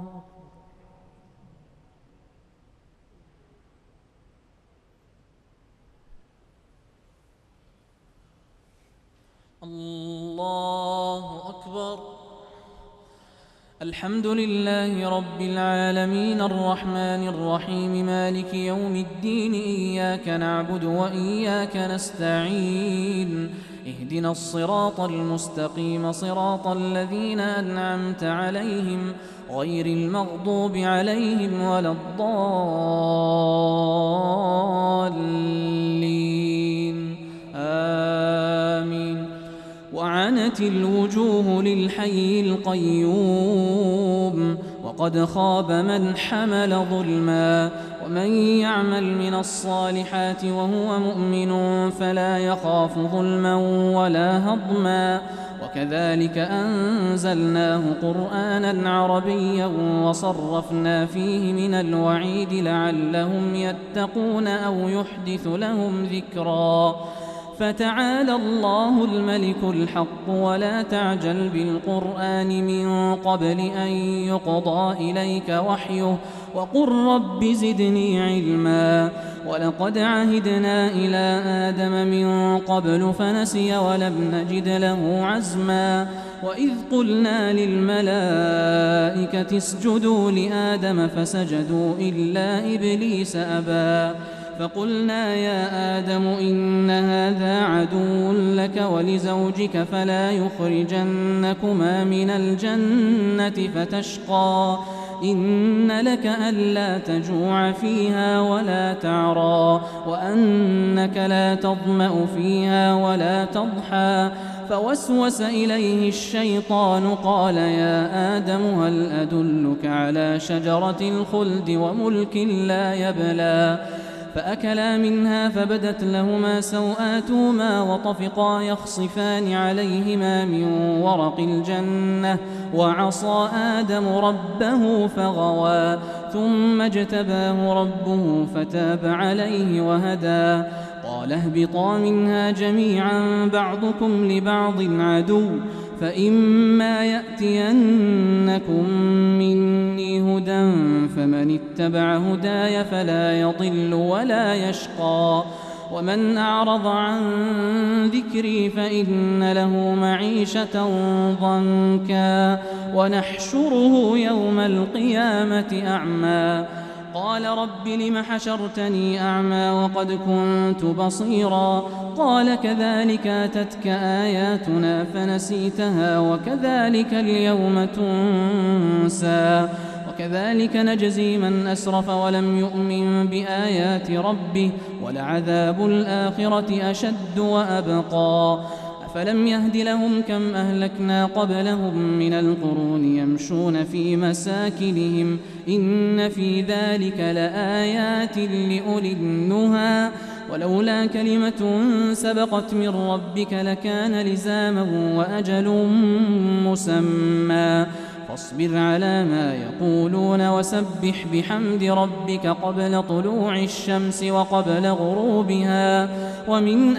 الله أكبر. الحمد لله رب العالمين الرحمن الرحيم مالك يوم الدين إياك نعبد وإياك نستعين اهدنا الصراط المستقيم صراط الذين أنعمت عليهم غير المغضوب عليهم ولا الضالين آمين. وعنت الوجوه للحي القيوم وقد خاب من حمل ظلما ومن يعمل من الصالحات وهو مؤمن فلا يخاف ظلما ولا هضما وكذلك أنزلناه قرآنا عربيا وصرفنا فيه من الوعيد لعلهم يتقون أو يحدث لهم ذكرا. فتعالى الله الملك الحق ولا تعجل بالقرآن من قبل أن يقضى إليك وحيه وقل رب زدني علما. ولقد عهدنا إلى آدم من قبل فنسي ولم نجد له عزما وإذ قلنا للملائكة اسجدوا لآدم فسجدوا إلا إبليس أبى فقلنا يا آدم إن هذا عدو لك ولزوجك فلا يخرجنكما من الجنة فتشقى إن لك ألا تجوع فيها ولا تعرى وأنك لا تظمأ فيها ولا تضحى فوسوس إليه الشيطان قال يا آدم هل أدلك على شجرة الخلد وملك لا يبلى فأكلا منها فبدت لهما سوآتهما وطفقا يخصفان عليهما من ورق الجنة وعصى آدم ربه فغوى ثم اجتباه ربه فتاب عليه وهدى قال اهبطا منها جميعا بعضكم لبعض عدو فإما يأتينكم مني هدى فمن اتبع هداي فلا يضل ولا يشقى ومن أعرض عن ذكري فإن له معيشة ضنكا ونحشره يوم القيامة أعمى قال رب لم حشرتني أعمى وقد كنت بصيرا قال كذلك أتتك آياتنا فنسيتها وكذلك اليوم تنسى وكذلك نجزي من أسرف ولم يؤمن بآيات ربه ولعذاب الآخرة أشد وأبقى أفلم يهد لهم كم أهلكنا قبلهم من القرون يمشون في مساكنهم إن في ذلك لآيات لأولي النهى ولولا كلمة سبقت من ربك لكان لزاما وأجل مسمى فاصبر على ما يقولون وسبح بحمد ربك قبل طلوع الشمس وقبل غروبها ومن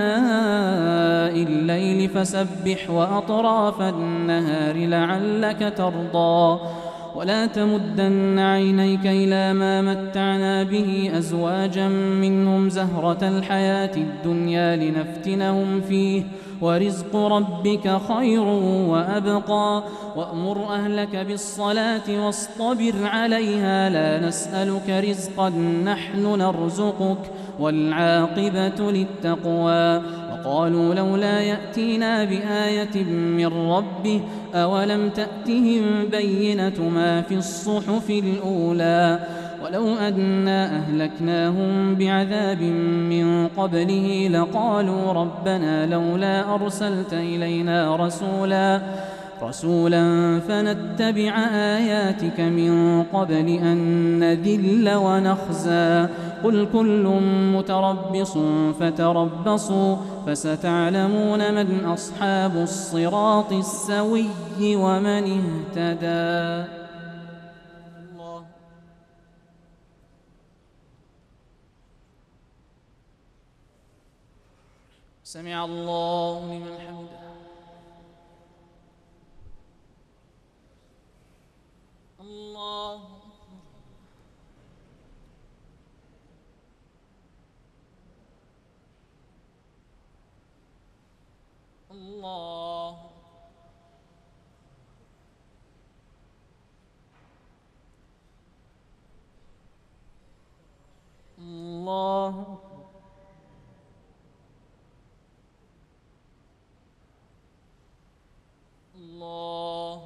آناء الليل فسبح وأطراف النهار لعلك ترضى ولا تمدن عينيك إلى ما متعنا به أزواجا منهم زهرة الحياة الدنيا لنفتنهم فيه ورزق ربك خير وأبقى وأمر أهلك بالصلاة واصطبر عليها لا نسألك رزقا نحن نرزقك والعاقبة للتقوى وقالوا لولا يأتينا بآية من ربه أولم تأتهم بينة ما في الصحف الأولى ولو أنا أهلكناهم بعذاب من قبله لقالوا ربنا لولا أرسلت إلينا رسولا رسولا فنتبع آياتك من قبل أن نذل ونخزى قل كل متربص فتربصوا فستعلمون من أصحاب الصراط السوي ومن اهتدى. الله سمع الله لمن حمده. الله الله الله الله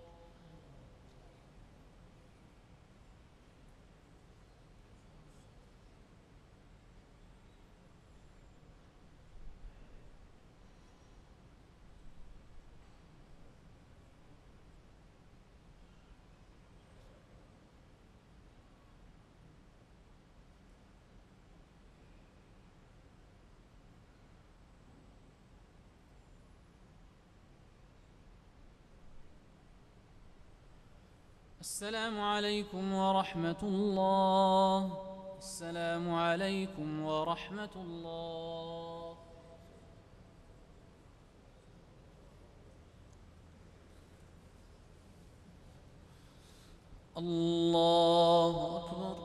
السلام عليكم ورحمة الله. السلام عليكم ورحمة الله. الله أكبر.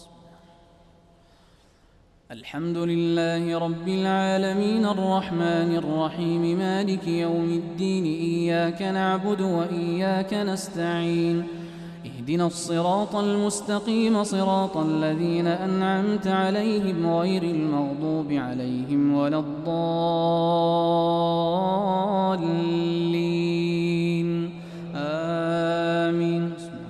الحمد لله رب العالمين الرحمن الرحيم مالك يوم الدين إياك نعبد وإياك نستعين اهدنا الصراط المستقيم صراط الذين أنعمت عليهم غير المغضوب عليهم ولا الضالين آمين.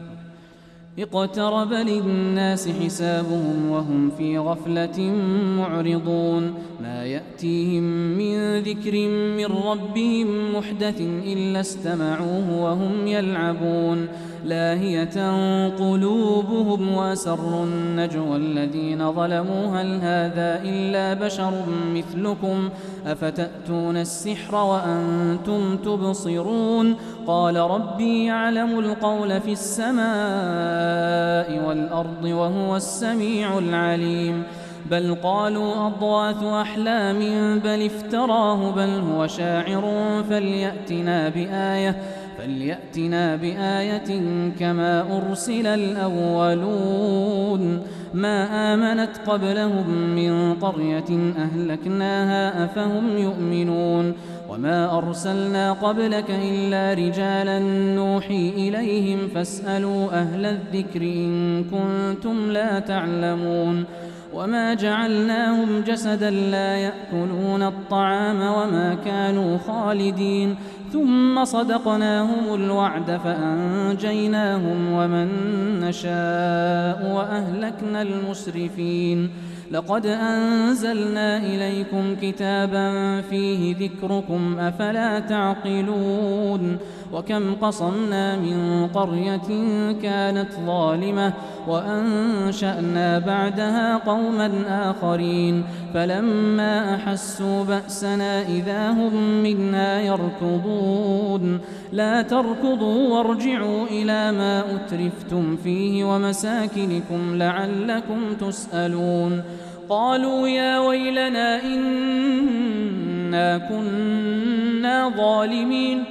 اقترب للناس حسابهم وهم في غفلة معرضون ما يأتيهم من ذكر من ربهم محدث إلا استمعوه وهم يلعبون لاهية قلوبهم وأسروا النجوى الذين ظلموا هل هذا إلا بشر مثلكم أفتأتون السحر وأنتم تبصرون قال ربي يعلم القول في السماء والأرض وهو السميع العليم بل قالوا أضغاث أحلام بل افتراه بل هو شاعر فليأتنا بآية فليأتنا بآية كما أرسل الأولون ما آمنت قبلهم من قرية أهلكناها أفهم يؤمنون وما أرسلنا قبلك إلا رجالا نوحي إليهم فاسألوا أهل الذكر إن كنتم لا تعلمون وما جعلناهم جسدا لا يأكلون الطعام وما كانوا خالدين ثم صدقناهم الوعد فأنجيناهم ومن نشاء وأهلكنا المسرفين لقد أنزلنا إليكم كتابا فيه ذكركم أفلا تعقلون وكم قصمنا من قرية كانت ظالمة وأنشأنا بعدها قوما آخرين فلما أحسوا بأسنا إذا هم منها يركضون لا تركضوا وارجعوا إلى ما أترفتم فيه ومساكنكم لعلكم تسألون قالوا يا ويلنا إنا كنا ظالمين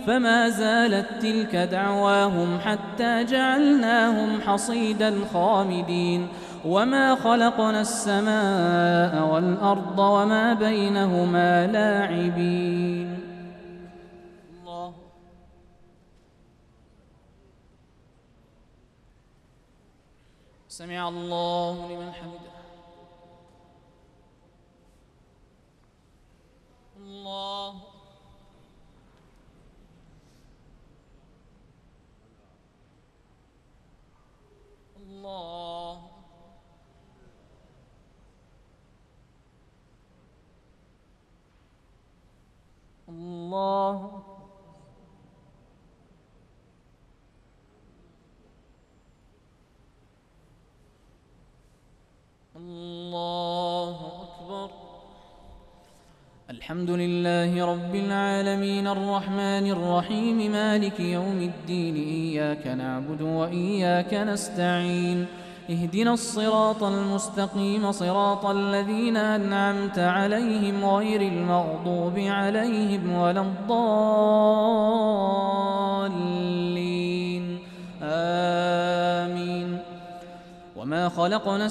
فما زالت تلك دعواهم حتى جعلناهم حصيدا خامدين وما خلقنا السماء والأرض وما بينهما لاعبين. الله سمع الله لمن حمده. الله الله الله الله أكبر. الحمد لله رب العالمين الرحمن الرحيم مالك يوم الدين إياك نعبد وإياك نستعين اهدنا الصراط المستقيم صراط الذين أنعمت عليهم غير المغضوب عليهم ولا الضالين آمين. وما خلقنا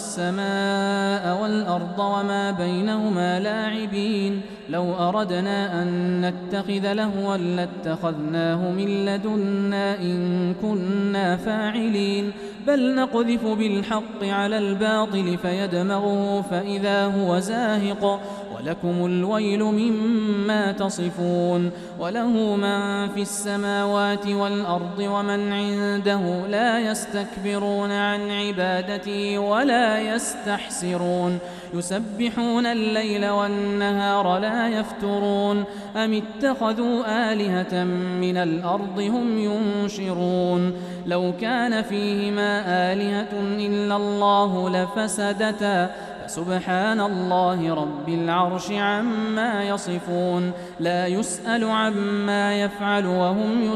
السماء والأرض وما بينهما لاعبين لو أردنا أن نتخذ لهوا لاتخذناه من لدنا إن كنا فاعلين بل نقذف بالحق على الباطل فيدمغه فإذا هو زاهق ولكم الويل مما تصفون. وله من في السماوات والأرض ومن عنده لا يستكبرون عن عبادته ولا يستحسرون يسبحون الليل والنهار لا يفترون أم اتخذوا آلهة من الأرض هم ينشرون لو كان فيهما آلهة إلا الله لفسدتا فسبحان الله رب العرش عما يصفون لا يسأل عما يفعل وهم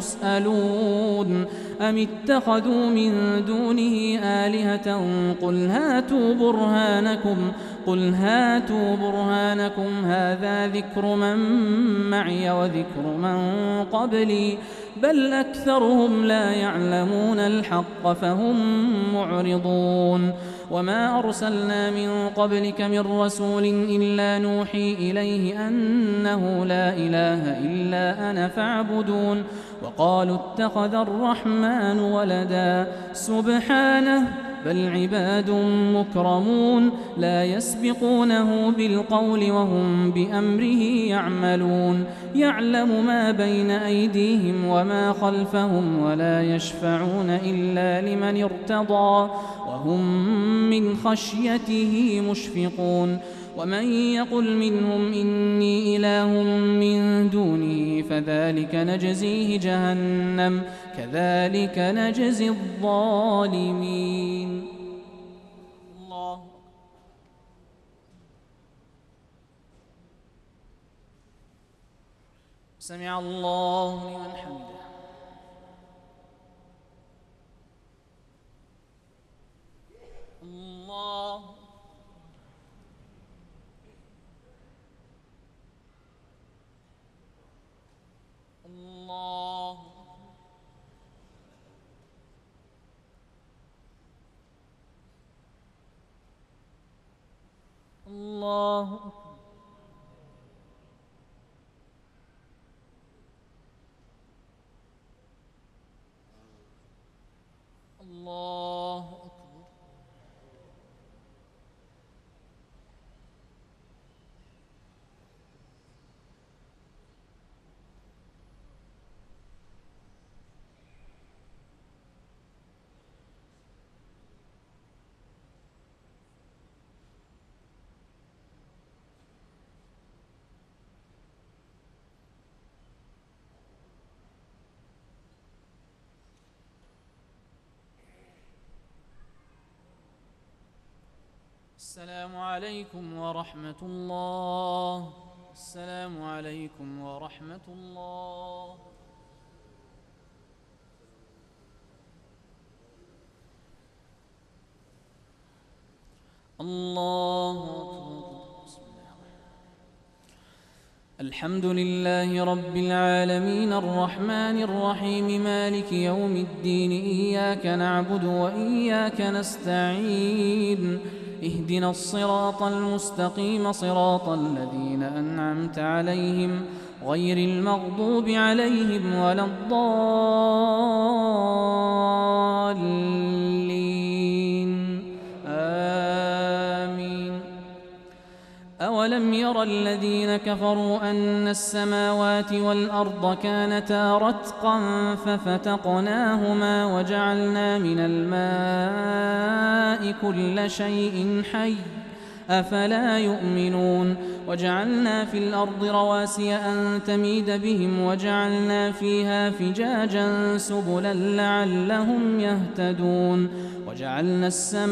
يسألون أم اتخذوا من دونه آلهة قل هاتوا برهانكم قل هاتوا برهانكم هذا ذكر من معي وذكر من قبلي بل أكثرهم لا يعلمون الحق فهم معرضون. وما أرسلنا من قبلك من رسول إلا نوحي إليه أنه لا إله إلا أنا فاعبدون وقالوا اتخذ الرحمن ولدا سبحانه بل عباد مكرمون لا يسبقونه بالقول وهم بأمره يعملون يعلم ما بين أيديهم وما خلفهم ولا يشفعون إلا لمن ارتضى وهم من خشيته مشفقون. ومن يقل منهم إني إله من دونه فذلك نجزيه جهنم كذلك نجزي الظالمين. الله سمع الله لمن حمده. الله الله الله الله أكبر. السلام عليكم ورحمة الله. السلام عليكم ورحمة الله. الله أكبر. الحمد لله رب العالمين الرحمن الرحيم مالك يوم الدين إياك نعبد وإياك نستعين اهدنا الصراط المستقيم صراط الذين أنعمت عليهم غير المغضوب عليهم ولا الضالين آمين. أولم ير الذين كفروا أن السماوات والأرض كانتا رتقا ففتقناهما وجعلنا من الماء كل شيء حي أفلا يؤمنون وجعلنا في الأرض رواسي أن تميد بهم وجعلنا فيها فجاجا سبلا لعلهم يهتدون وجعلنا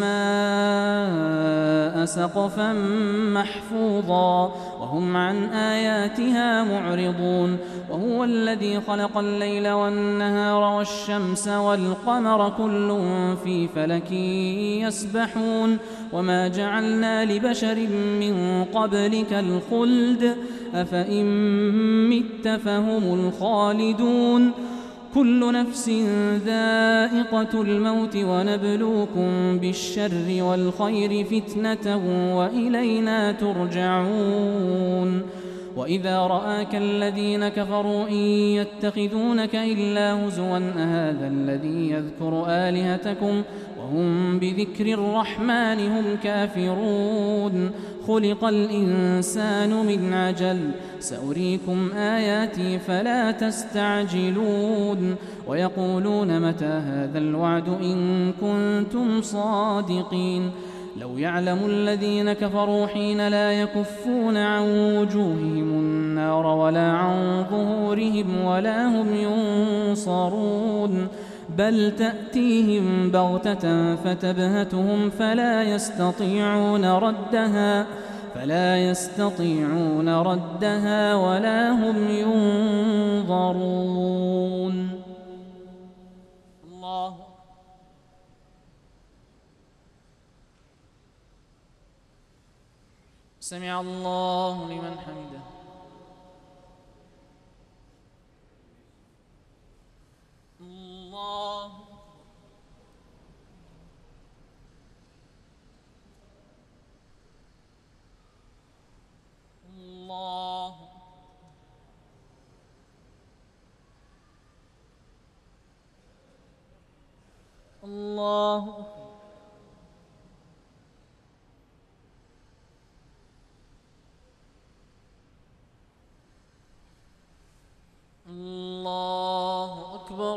السماء سقفا محفوظا وهم عن آياتها معرضون وهو الذي خلق الليل والنهار والشمس والقمر كل في فلك يسبحون وما جعلنا لبشر من قبلك الخلد أفإن مت فهم الخالدون كل نفس ذائقة الموت ونبلوكم بالشر والخير فتنة وإلينا ترجعون وإذا رآك الذين كفروا إن يتخذونك إلا هزوا أهذا الذي يذكر آلهتكم وهم بذكر الرحمن هم كافرون خلق الإنسان من عجل سأريكم آياتي فلا تستعجلون ويقولون متى هذا الوعد إن كنتم صادقين لو يعلم الذين كفروا حين لا يكفون عن وجوههم النار ولا عن ظهورهم ولا هم ينصرون بل تأتيهم بغتة فتبهتهم فلا يستطيعون ردها فلا يستطيعون ردها ولا هم ينظرون. الله سمع الله لمن حمده. الله الله الله الله أكبر.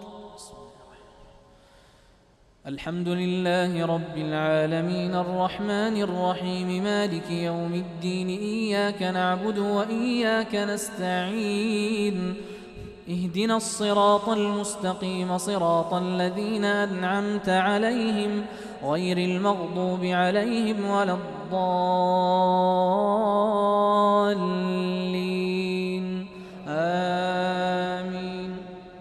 الحمد لله رب العالمين الرحمن الرحيم مالك يوم الدين إياك نعبد وإياك نستعين اهدنا الصراط المستقيم صراط الذين أنعمت عليهم غير المغضوب عليهم ولا الضالين آمين.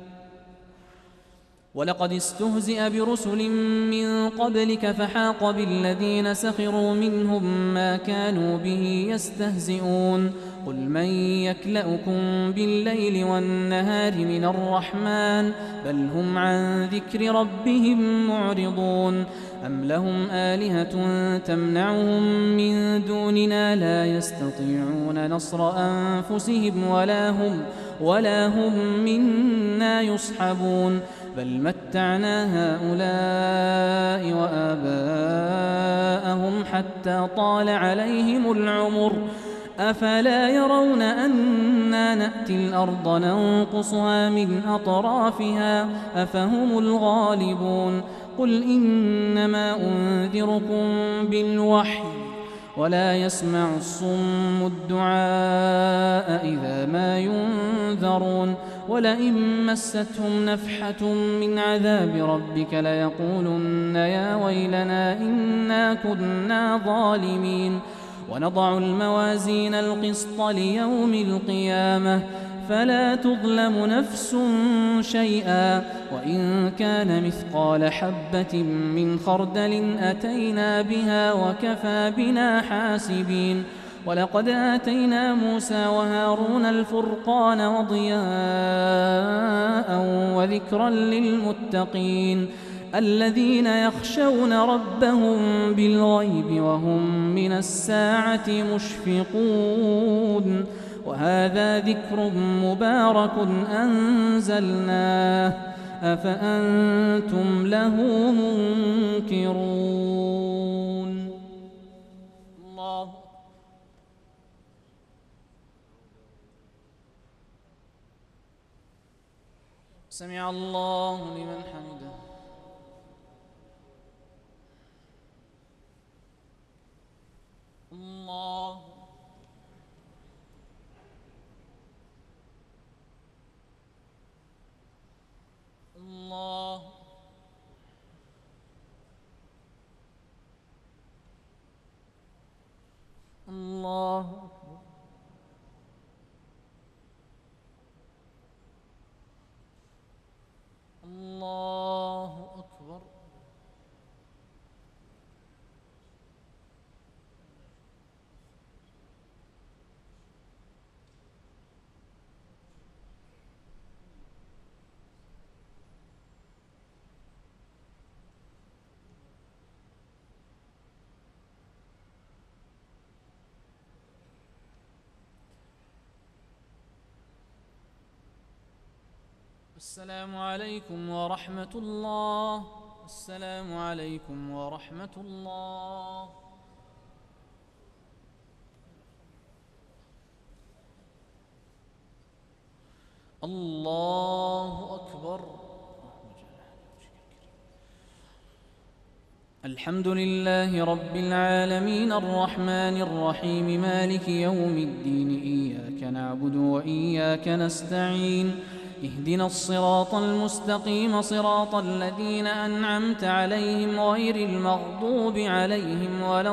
ولقد استهزئ برسل من قبلك فحاق بالذين سخروا منهم ما كانوا به يستهزئون قل من يكلؤكم بالليل والنهار من الرحمن بل هم عن ذكر ربهم معرضون أم لهم آلهة تمنعهم من دوننا لا يستطيعون نصر أنفسهم ولا هم ولا هم منا يصحبون بل متعنا هؤلاء وآباءهم حتى طال عليهم العمر أفلا يرون أنا نأتي الأرض ننقصها من أطرافها أفهم الغالبون قل إنما أنذركم بالوحي ولا يسمع الصم الدعاء إذا ما ينذرون ولئن مستهم نفحة من عذاب ربك ليقولن يا ويلنا إنا كنا ظالمين ونضع الموازين القسط ليوم القيامة فلا تظلم نفس شيئا وإن كان مثقال حبة من خردل أتينا بها وكفى بنا حاسبين ولقد آتينا موسى وهارون الفرقان وضياء وذكرا للمتقين الذين يخشون ربهم بالغيب وهم من الساعة مشفقون وهذا ذكر مبارك أنزلناه أفأنتم له منكرون. الله سمع الله لمن حمده. الله الله الله الله أكبر. السلام عليكم ورحمة الله. السلام عليكم ورحمة الله. الله أكبر. الحمد لله رب العالمين الرحمن الرحيم مالك يوم الدين إياك نعبد وإياك نستعين اهدنا الصراط المستقيم صراط الذين أنعمت عليهم غير المغضوب عليهم ولا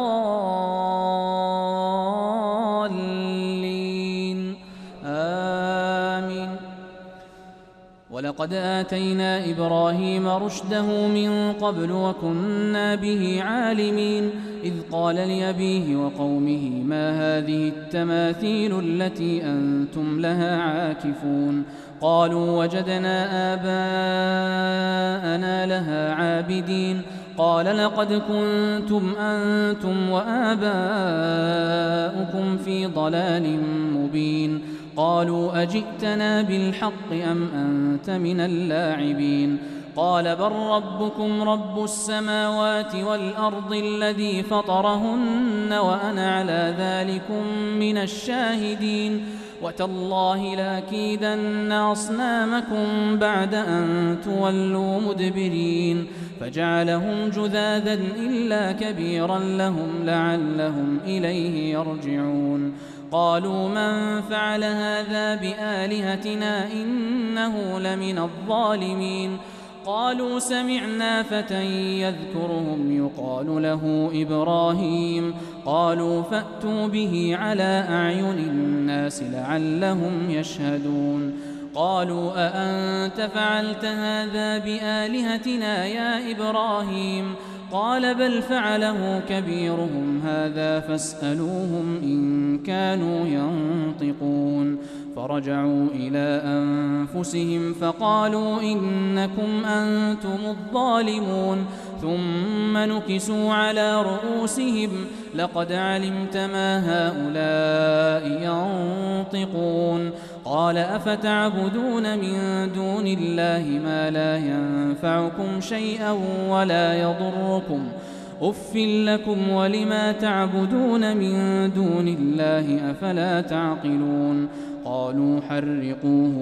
الضالين آمين. ولقد آتينا إبراهيم رشده من قبل وكنا به عالمين إذ قال لأبيه وقومه ما هذه التماثيل التي أنتم لها عاكفون قالوا وجدنا آباءنا لها عابدين قال لقد كنتم أنتم وآباؤكم في ضلال مبين قالوا أجئتنا بالحق أم أنت من اللاعبين قال بل ربكم رب السماوات والأرض الذي فطرهن وأنا على ذلكم من الشاهدين وتالله لأكيدن أصنامكم بعد أن تولوا مدبرين فجعلهم جذاذا إلا كبيرا لهم لعلهم إليه يرجعون قالوا من فعل هذا بآلهتنا إنه لمن الظالمين قالوا سمعنا فتى يذكرهم يقال له إبراهيم قالوا فأتوا به على أعين الناس لعلهم يشهدون قالوا أأنت فعلت هذا بآلهتنا يا إبراهيم قال بل فعله كبيرهم هذا فاسألوهم إن كانوا ينطقون فرجعوا إلى أنفسهم فقالوا إنكم أنتم الظالمون ثم نكسوا على رؤوسهم لقد علمت ما هؤلاء ينطقون قال أفتعبدون من دون الله ما لا ينفعكم شيئا ولا يضركم أف لكم ولما تعبدون من دون الله أفلا تعقلون قالوا حرقوه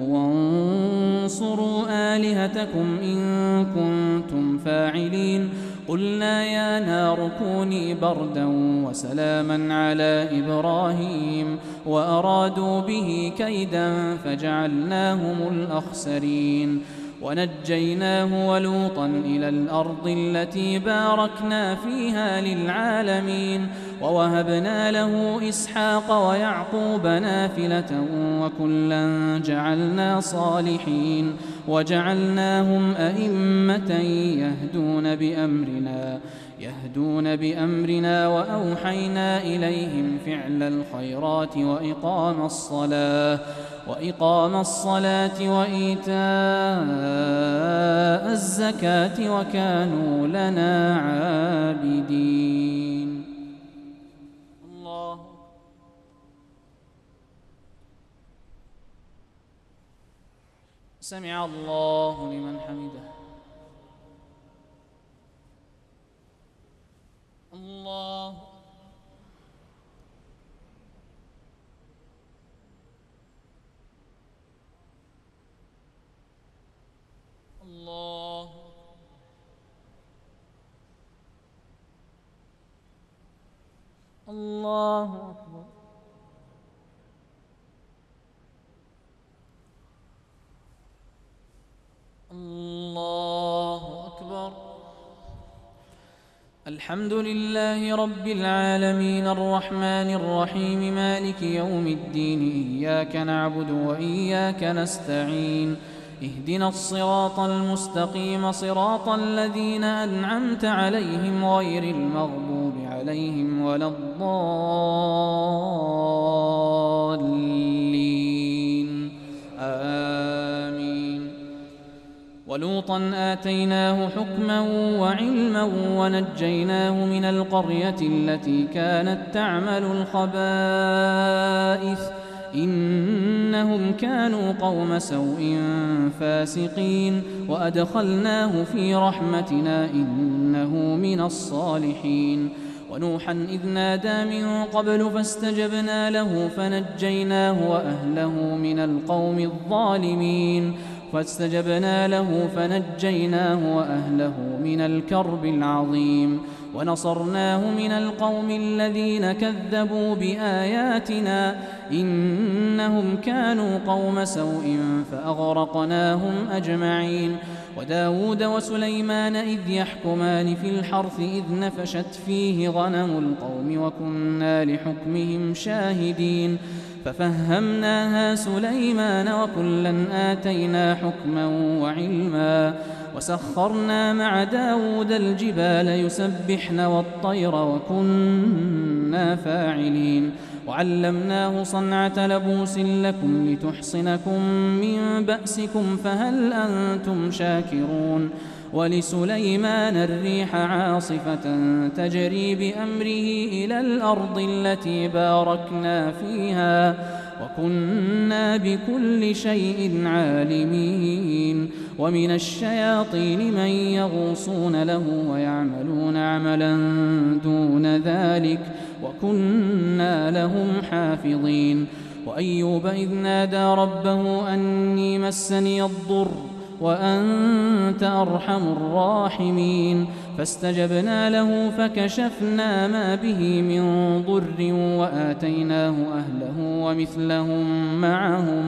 وانصروا آلهتكم إن كنتم فاعلين قلنا يا نار كوني بردا وسلاما على إبراهيم وأرادوا به كيدا فجعلناهم الأخسرين ونجيناه ولوطا إلى الأرض التي باركنا فيها للعالمين ووهبنا له إسحاق ويعقوب نافلة وكلا جعلنا صالحين وجعلناهم أئمة يهدون بأمرنا يهدون بأمرنا وأوحينا إليهم فعل الخيرات وإقام الصلاة وإقام الصلاة وإيتاء الزكاة وكانوا لنا عابدين. الله سمع الله لمن حمده. الله الله الله أكبر. الله أكبر. الحمد لله رب العالمين الرحمن الرحيم مالك يوم الدين إياك نعبد وإياك نستعين اهدنا الصراط المستقيم صراط الذين أنعمت عليهم غير المغضوب عليهم ولا الضالين آمين. ولوطا آتيناه حكما وعلما ونجيناه من القرية التي كانت تعمل الخبائث إنهم كانوا قوم سوء فاسقين وأدخلناه في رحمتنا إنه من الصالحين. ونوحا إذ نادى من قبل فاستجبنا له فنجيناه وأهله من القوم الظالمين فاستجبنا له فنجيناه وأهله من الكرب العظيم ونصرناه من القوم الذين كذبوا بآياتنا إنهم كانوا قوم سوء فأغرقناهم أجمعين. وداود وسليمان إذ يحكمان في الحرث إذ نفشت فيه غنم القوم وكنا لحكمهم شاهدين ففهمناها سليمان وكلا آتينا حكما وعلما وسخرنا مع داود الجبال يسبحن والطير وكنا فاعلين وعلمناه صنعة لبوس لكم لتحصنكم من بأسكم فهل أنتم شاكرون. ولسليمان الريح عاصفة تجري بأمره إلى الأرض التي باركنا فيها وكنا بكل شيء عالمين. ومن الشياطين من يغوصون له ويعملون عملا دون ذلك وكنا لهم حافظين. وأيوب إذ نادى ربه أني مسني الضر وأنت أرحم الراحمين فاستجبنا له فكشفنا ما به من ضر وآتيناه أهله ومثلهم معهم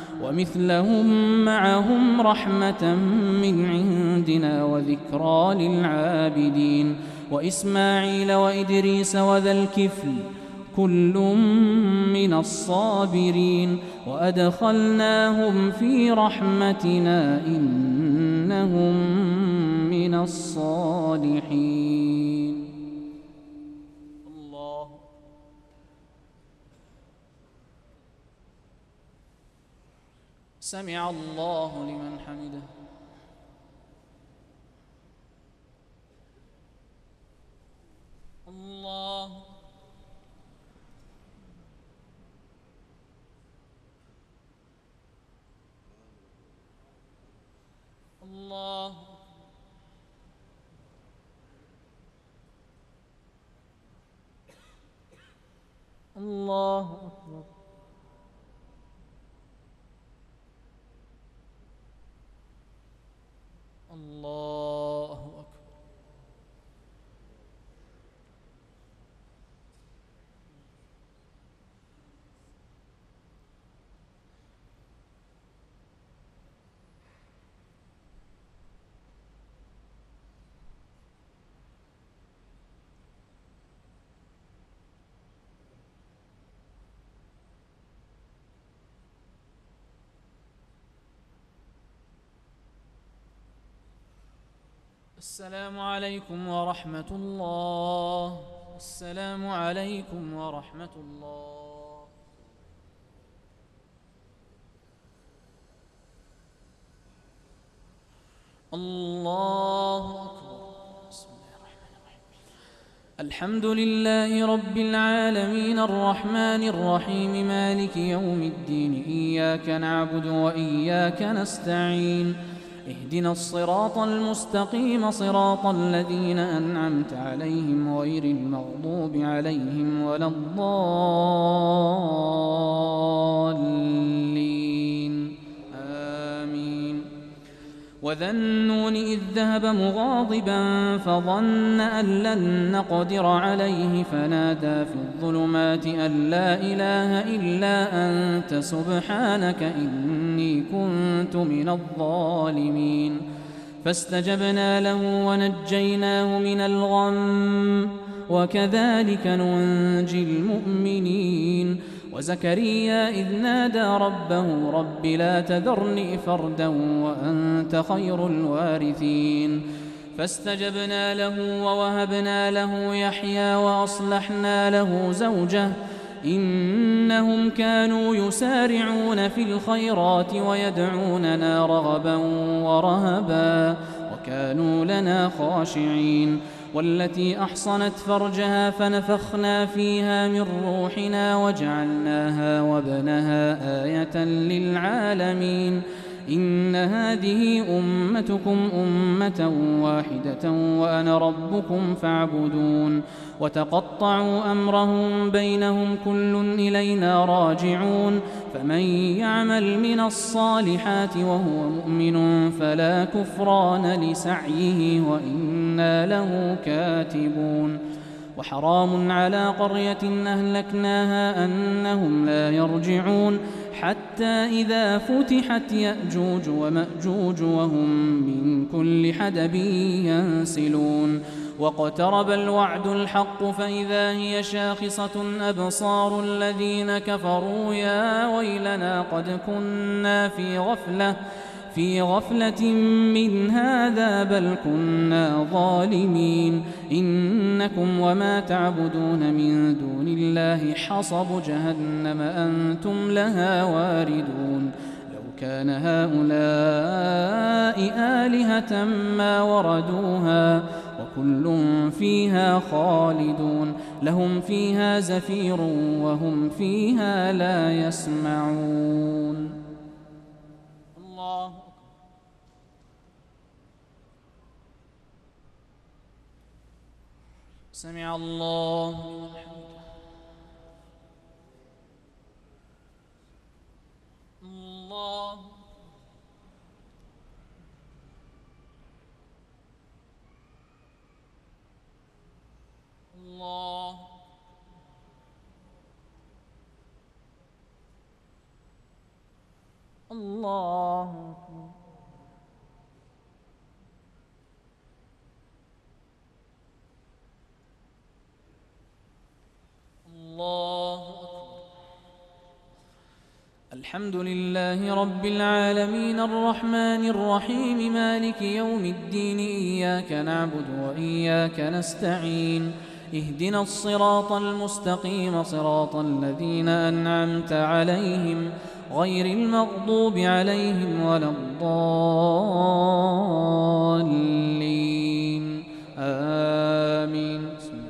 ومثلهم معهم رحمة من عندنا وذكرى للعابدين. وإسماعيل وإدريس وذا الكفل كل من الصابرين وأدخلناهم في رحمتنا إنهم من الصالحين. الله سمع الله لمن حمده. الله الله الله أكبر. الله أكبر. السلام عليكم ورحمة الله. السلام عليكم ورحمة الله. الله أكبر. بسم الله الرحمن الرحيم. الحمد لله رب العالمين الرحمن الرحيم مالك يوم الدين إياك نعبد وإياك نستعين اهدنا الصراط المستقيم صراط الذين أنعمت عليهم غير المغضوب عليهم ولا الضالين آمين. وذا النون إذ ذهب مغاضبا فظن أن لن نقدر عليه فنادى في الظلمات أن لا إله إلا أنت سبحانك إني كنت من الظالمين. فاستجبنا له ونجيناه من الغم وكذلك ننجي المؤمنين. وزكريا إذ نادى ربه رب لا تذرني فردا وأنت خير الوارثين. فاستجبنا له ووهبنا له يحيى وأصلحنا له زوجه إنهم كانوا يسارعون في الخيرات ويدعوننا رغبا ورهبا وكانوا لنا خاشعين. والتي أحصنت فرجها فنفخنا فيها من روحنا وجعلناها وابنها آية للعالمين. إن هذه أمتكم أمة واحدة وأنا ربكم فاعبدون. وتقطعوا أمرهم بينهم كل إلينا راجعون. فمن يعمل من الصالحات وهو مؤمن فلا كفران لسعيه وإنا له كاتبون. وحرام على قرية أهلكناها أنهم لا يرجعون حتى إذا فتحت يأجوج ومأجوج وهم من كل حدب ينسلون. واقترب الوعد الحق فإذا هي شاخصة أبصار الذين كفروا يا ويلنا قد كنا في غفلة في غفلة من هذا بل كنا ظالمين. إنكم وما تعبدون من دون الله حصب جهنم أنتم لها واردون. لو كان هؤلاء آلهة ما وردوها وكل فيها خالدون. لهم فيها زفير وهم فيها لا يسمعون. الله سمع الله لمن حمده. الله الله الله الله أكبر. الحمد لله رب العالمين الرحمن الرحيم مالك يوم الدين إياك نعبد وإياك نستعين اهدنا الصراط المستقيم صراط الذين أنعمت عليهم غير المغضوب عليهم ولا الضالين آمين.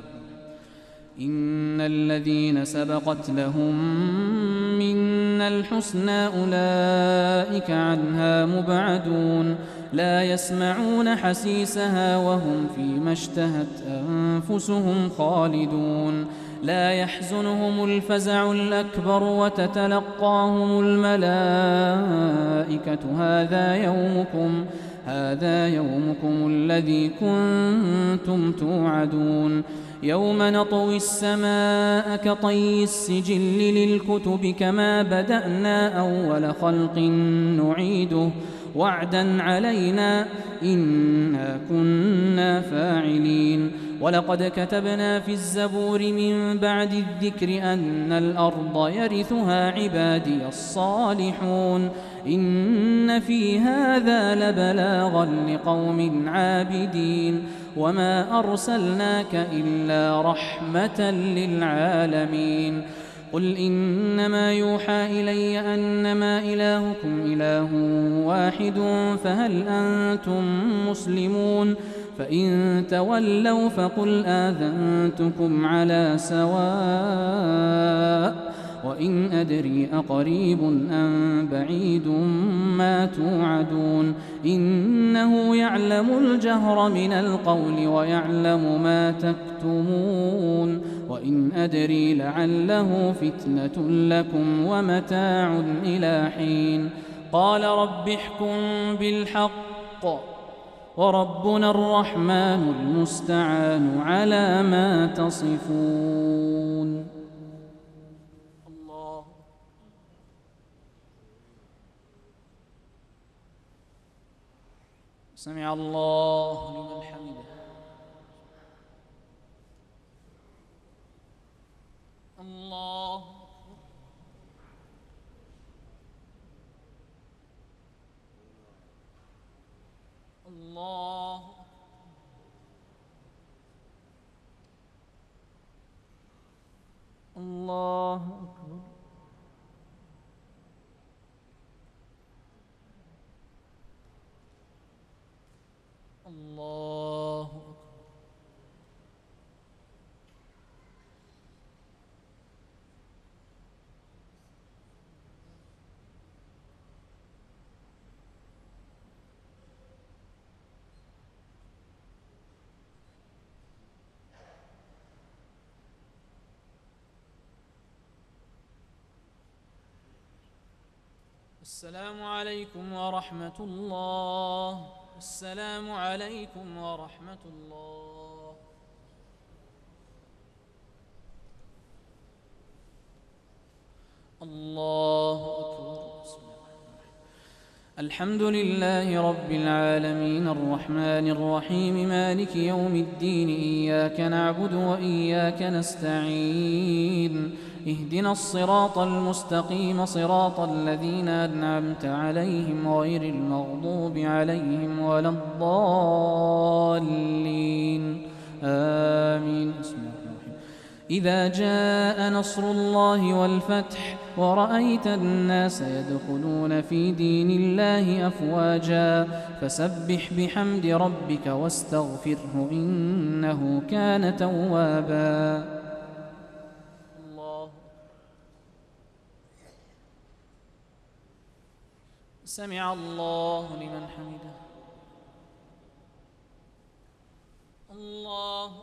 إن الذين سبقت لهم منا الحسنى أولئك عنها مبعدون. لا يسمعون حسيسها وهم فيما اشتهت أنفسهم خالدون. لا يحزنهم الفزع الأكبر وتتلقاهم الملائكة هذا يومكم هذا يومكم الذي كنتم توعدون. يوم نطوي السماء كطي السجل للكتب كما بدأنا أول خلق نعيده وعدا علينا إنا كنا فاعلين. ولقد كتبنا في الزبور من بعد الذكر أن الأرض يرثها عبادي الصالحون إن في هذا لبلاغا لقوم عابدين وما أرسلناك إلا رحمة للعالمين قل إنما يوحى إلي أنما إلهكم إله واحد فهل أنتم مسلمون فإن تولوا فقل آذنتكم على سواء وإن أدري أقريب أم بعيد ما توعدون إنه يعلم الجهر من القول ويعلم ما تكتمون وإن أدري لعله فتنة لكم ومتاع إلى حين قال رب احكم بالحق وربنا الرحمن المستعان على ما تصفون. الله سمع الله لمن حمده. الله الله الله أكبر. الله أكبر. السلام عليكم ورحمة الله. السلام عليكم ورحمة الله. الله أكبر. الحمد لله رب العالمين الرحمن الرحيم مالك يوم الدين إياك نعبد وإياك نستعين اهدنا الصراط المستقيم صراط الذين أنعمت عليهم غير المغضوب عليهم ولا الضالين آمين. إذا جاء نصر الله والفتح ورأيت الناس يدخلون في دين الله أفواجا فسبح بحمد ربك واستغفره إنه كان توابا. الله سمع الله لمن حمده. الله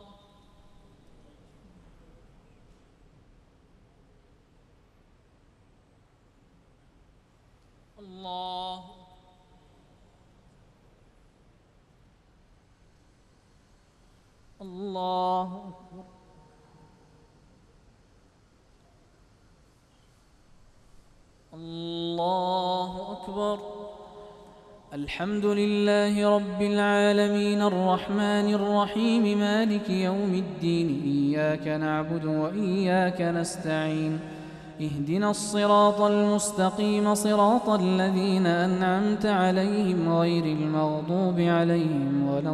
الله الله أكبر. الله أكبر. الحمد لله رب العالمين الرحمن الرحيم مالك يوم الدين إياك نعبد وإياك نستعين اهدنا الصراط المستقيم صراط الذين أنعمت عليهم غير المغضوب عليهم ولا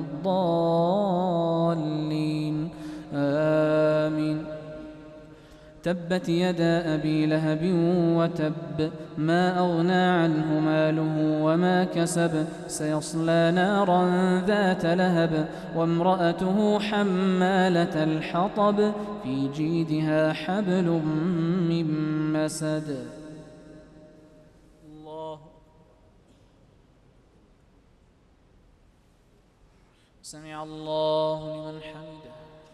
الضالين آمين. تبت يدا أبي لهب وتب ما أغنى عنه ماله وما كسب سيصلى نارا ذات لهب وامرأته حمالة الحطب في جيدها حبل من مسد. الله سمع الله لمن حمده.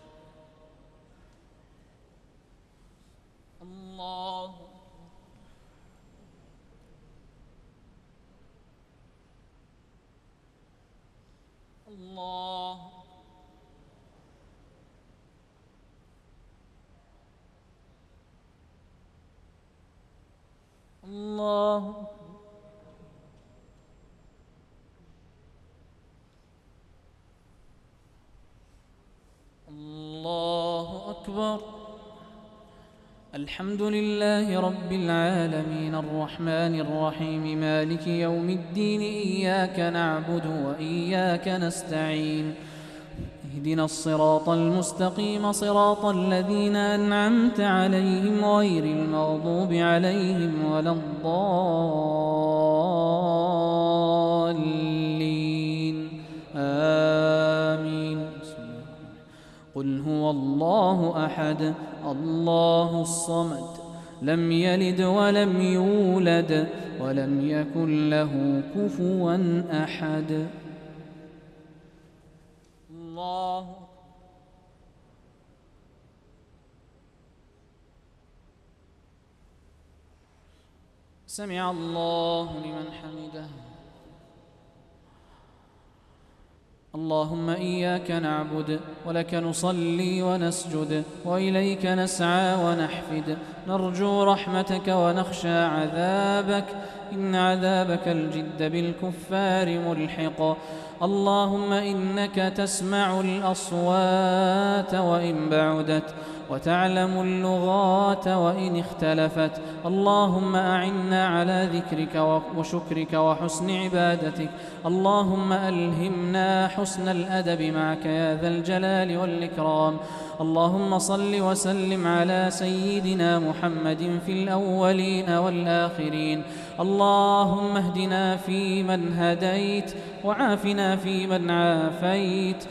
الله الله الله الله أكبر. الحمد لله رب العالمين الرحمن الرحيم مالك يوم الدين إياك نعبد وإياك نستعين اهدنا الصراط المستقيم صراط الذين أنعمت عليهم غير المغضوب عليهم ولا الضالين آمين. قل هو الله أحد الله الصمد لم يلد ولم يولد ولم يكن له كفوا أحد. الله سمع الله لمن حمده. اللهم إياك نعبد ولك نصلي ونسجد وإليك نسعى ونحفد نرجو رحمتك ونخشى عذابك إن عذابك الجد بالكفار ملحق. اللهم إنك تسمع الأصوات وإن بعدت وتعلم اللغات وإن اختلفت. اللهم أعنا على ذكرك وشكرك وحسن عبادتك. اللهم ألهمنا حسن الأدب معك يا ذا الجلال والإكرام. اللهم صل وسلم على سيدنا محمد في الأولين والآخرين. اللهم اهدنا فيمن هديت وعافنا فيمن عافيت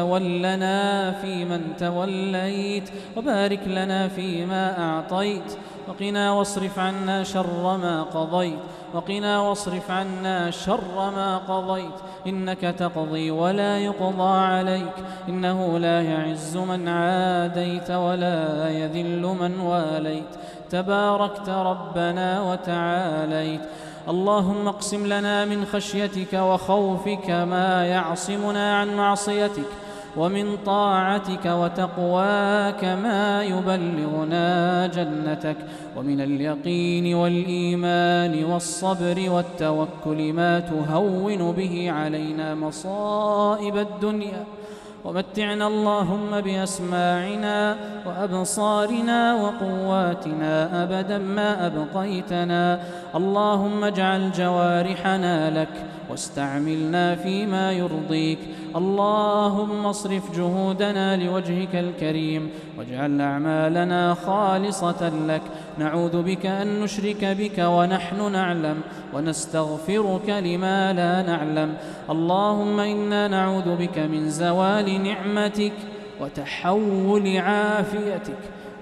وتولنا فيمن توليت وبارك لنا فيما أعطيت وقنا واصرف عنا شر ما قضيت وقنا واصرف عنا شر ما قضيت إنك تقضي ولا يقضى عليك إنه لا يعز من عاديت ولا يذل من واليت تباركت ربنا وتعاليت. اللهم اقسم لنا من خشيتك وخوفك ما يعصمنا عن معصيتك ومن طاعتك وتقواك ما يبلغنا جنتك ومن اليقين والإيمان والصبر والتوكل ما تهون به علينا مصائب الدنيا ومتعنا اللهم بأسماعنا وأبصارنا وقواتنا أبدا ما أبقيتنا. اللهم اجعل جوارحنا لك واستعملنا فيما يرضيك. اللهم اصرف جهودنا لوجهك الكريم واجعل أعمالنا خالصة لك. نعوذ بك أن نشرك بك ونحن نعلم ونستغفرك لما لا نعلم. اللهم إنا نعوذ بك من زوال نعمتك وتحول عافيتك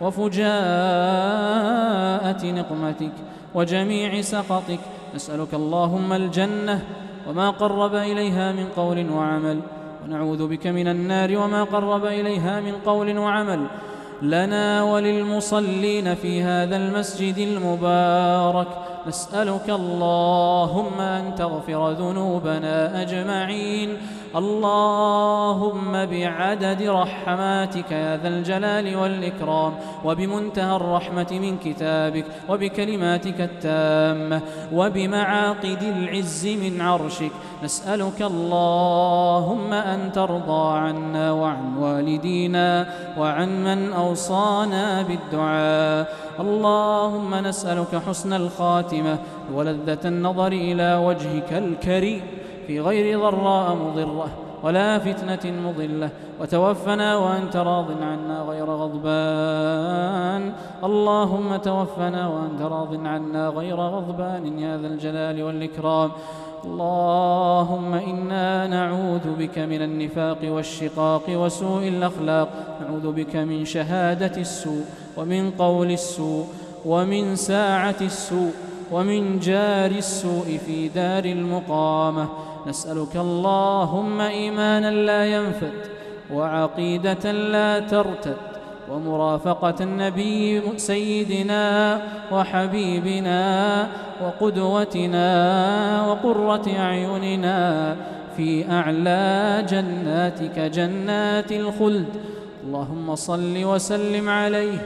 وفجاءة نقمتك وجميع سخطك. نسألك اللهم الجنة وما قرب إليها من قول وعمل ونعوذ بك من النار وما قرب إليها من قول وعمل. لنا وللمصلين في هذا المسجد المبارك نسألك اللهم أن تغفر ذنوبنا أجمعين. اللهم بعدد رحماتك يا ذا الجلال والإكرام وبمنتهى الرحمة من كتابك وبكلماتك التامة وبمعاقد العز من عرشك نسألك اللهم أن ترضى عنا وعن والدينا وعن من أوصانا بالدعاء. اللهم نسألك حسن الخاتمة ولذة النظر إلى وجهك الكريم في غير ضراء مضرة ولا فتنة مضلة وتوفنا وأنت راض عنا غير غضبان. اللهم توفنا وأنت راض عنا غير غضبان يا ذا الجلال والإكرام. اللهم إنا نعوذ بك من النفاق والشقاق وسوء الأخلاق. نعوذ بك من شهادة السوء ومن قول السوء ومن ساعة السوء ومن جار السوء في دار المقامة. نسألك اللهم إيمانا لا ينفد وعقيدة لا ترتد ومرافقة النبي سيدنا وحبيبنا وقدوتنا وقرة أعيننا في أعلى جناتك جنات الخلد. اللهم صل وسلم عليه.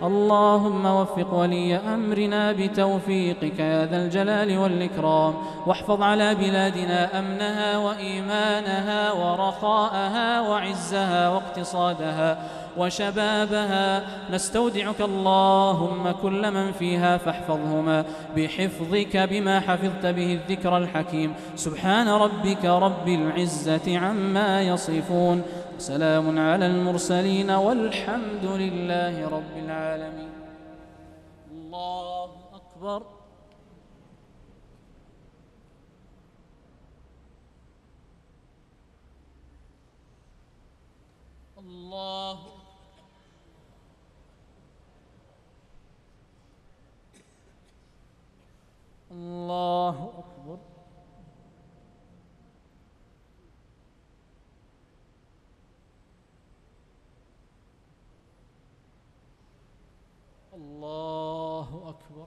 اللهم وفق ولي أمرنا بتوفيقك يا ذا الجلال والإكرام، واحفظ على بلادنا أمنها وإيمانها ورخاءها وعزها واقتصادها وشبابها. نستودعك اللهم كل من فيها فاحفظهما بحفظك بما حفظت به الذكر الحكيم. سبحان ربك رب العزة عما يصفون، سلام على المرسلين والحمد لله رب العالمين. الله أكبر. الله الله أكبر. الله أكبر.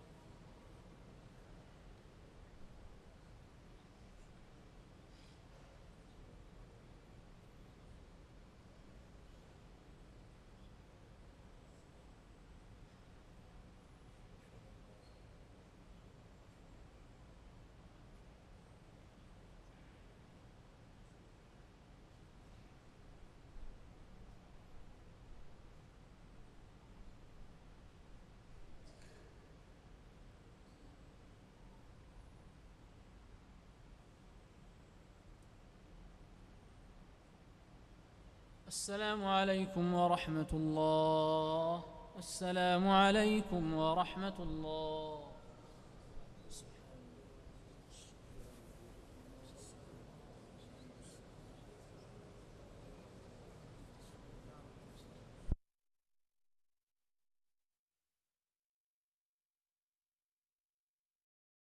السلام عليكم ورحمة الله. السلام عليكم ورحمة الله.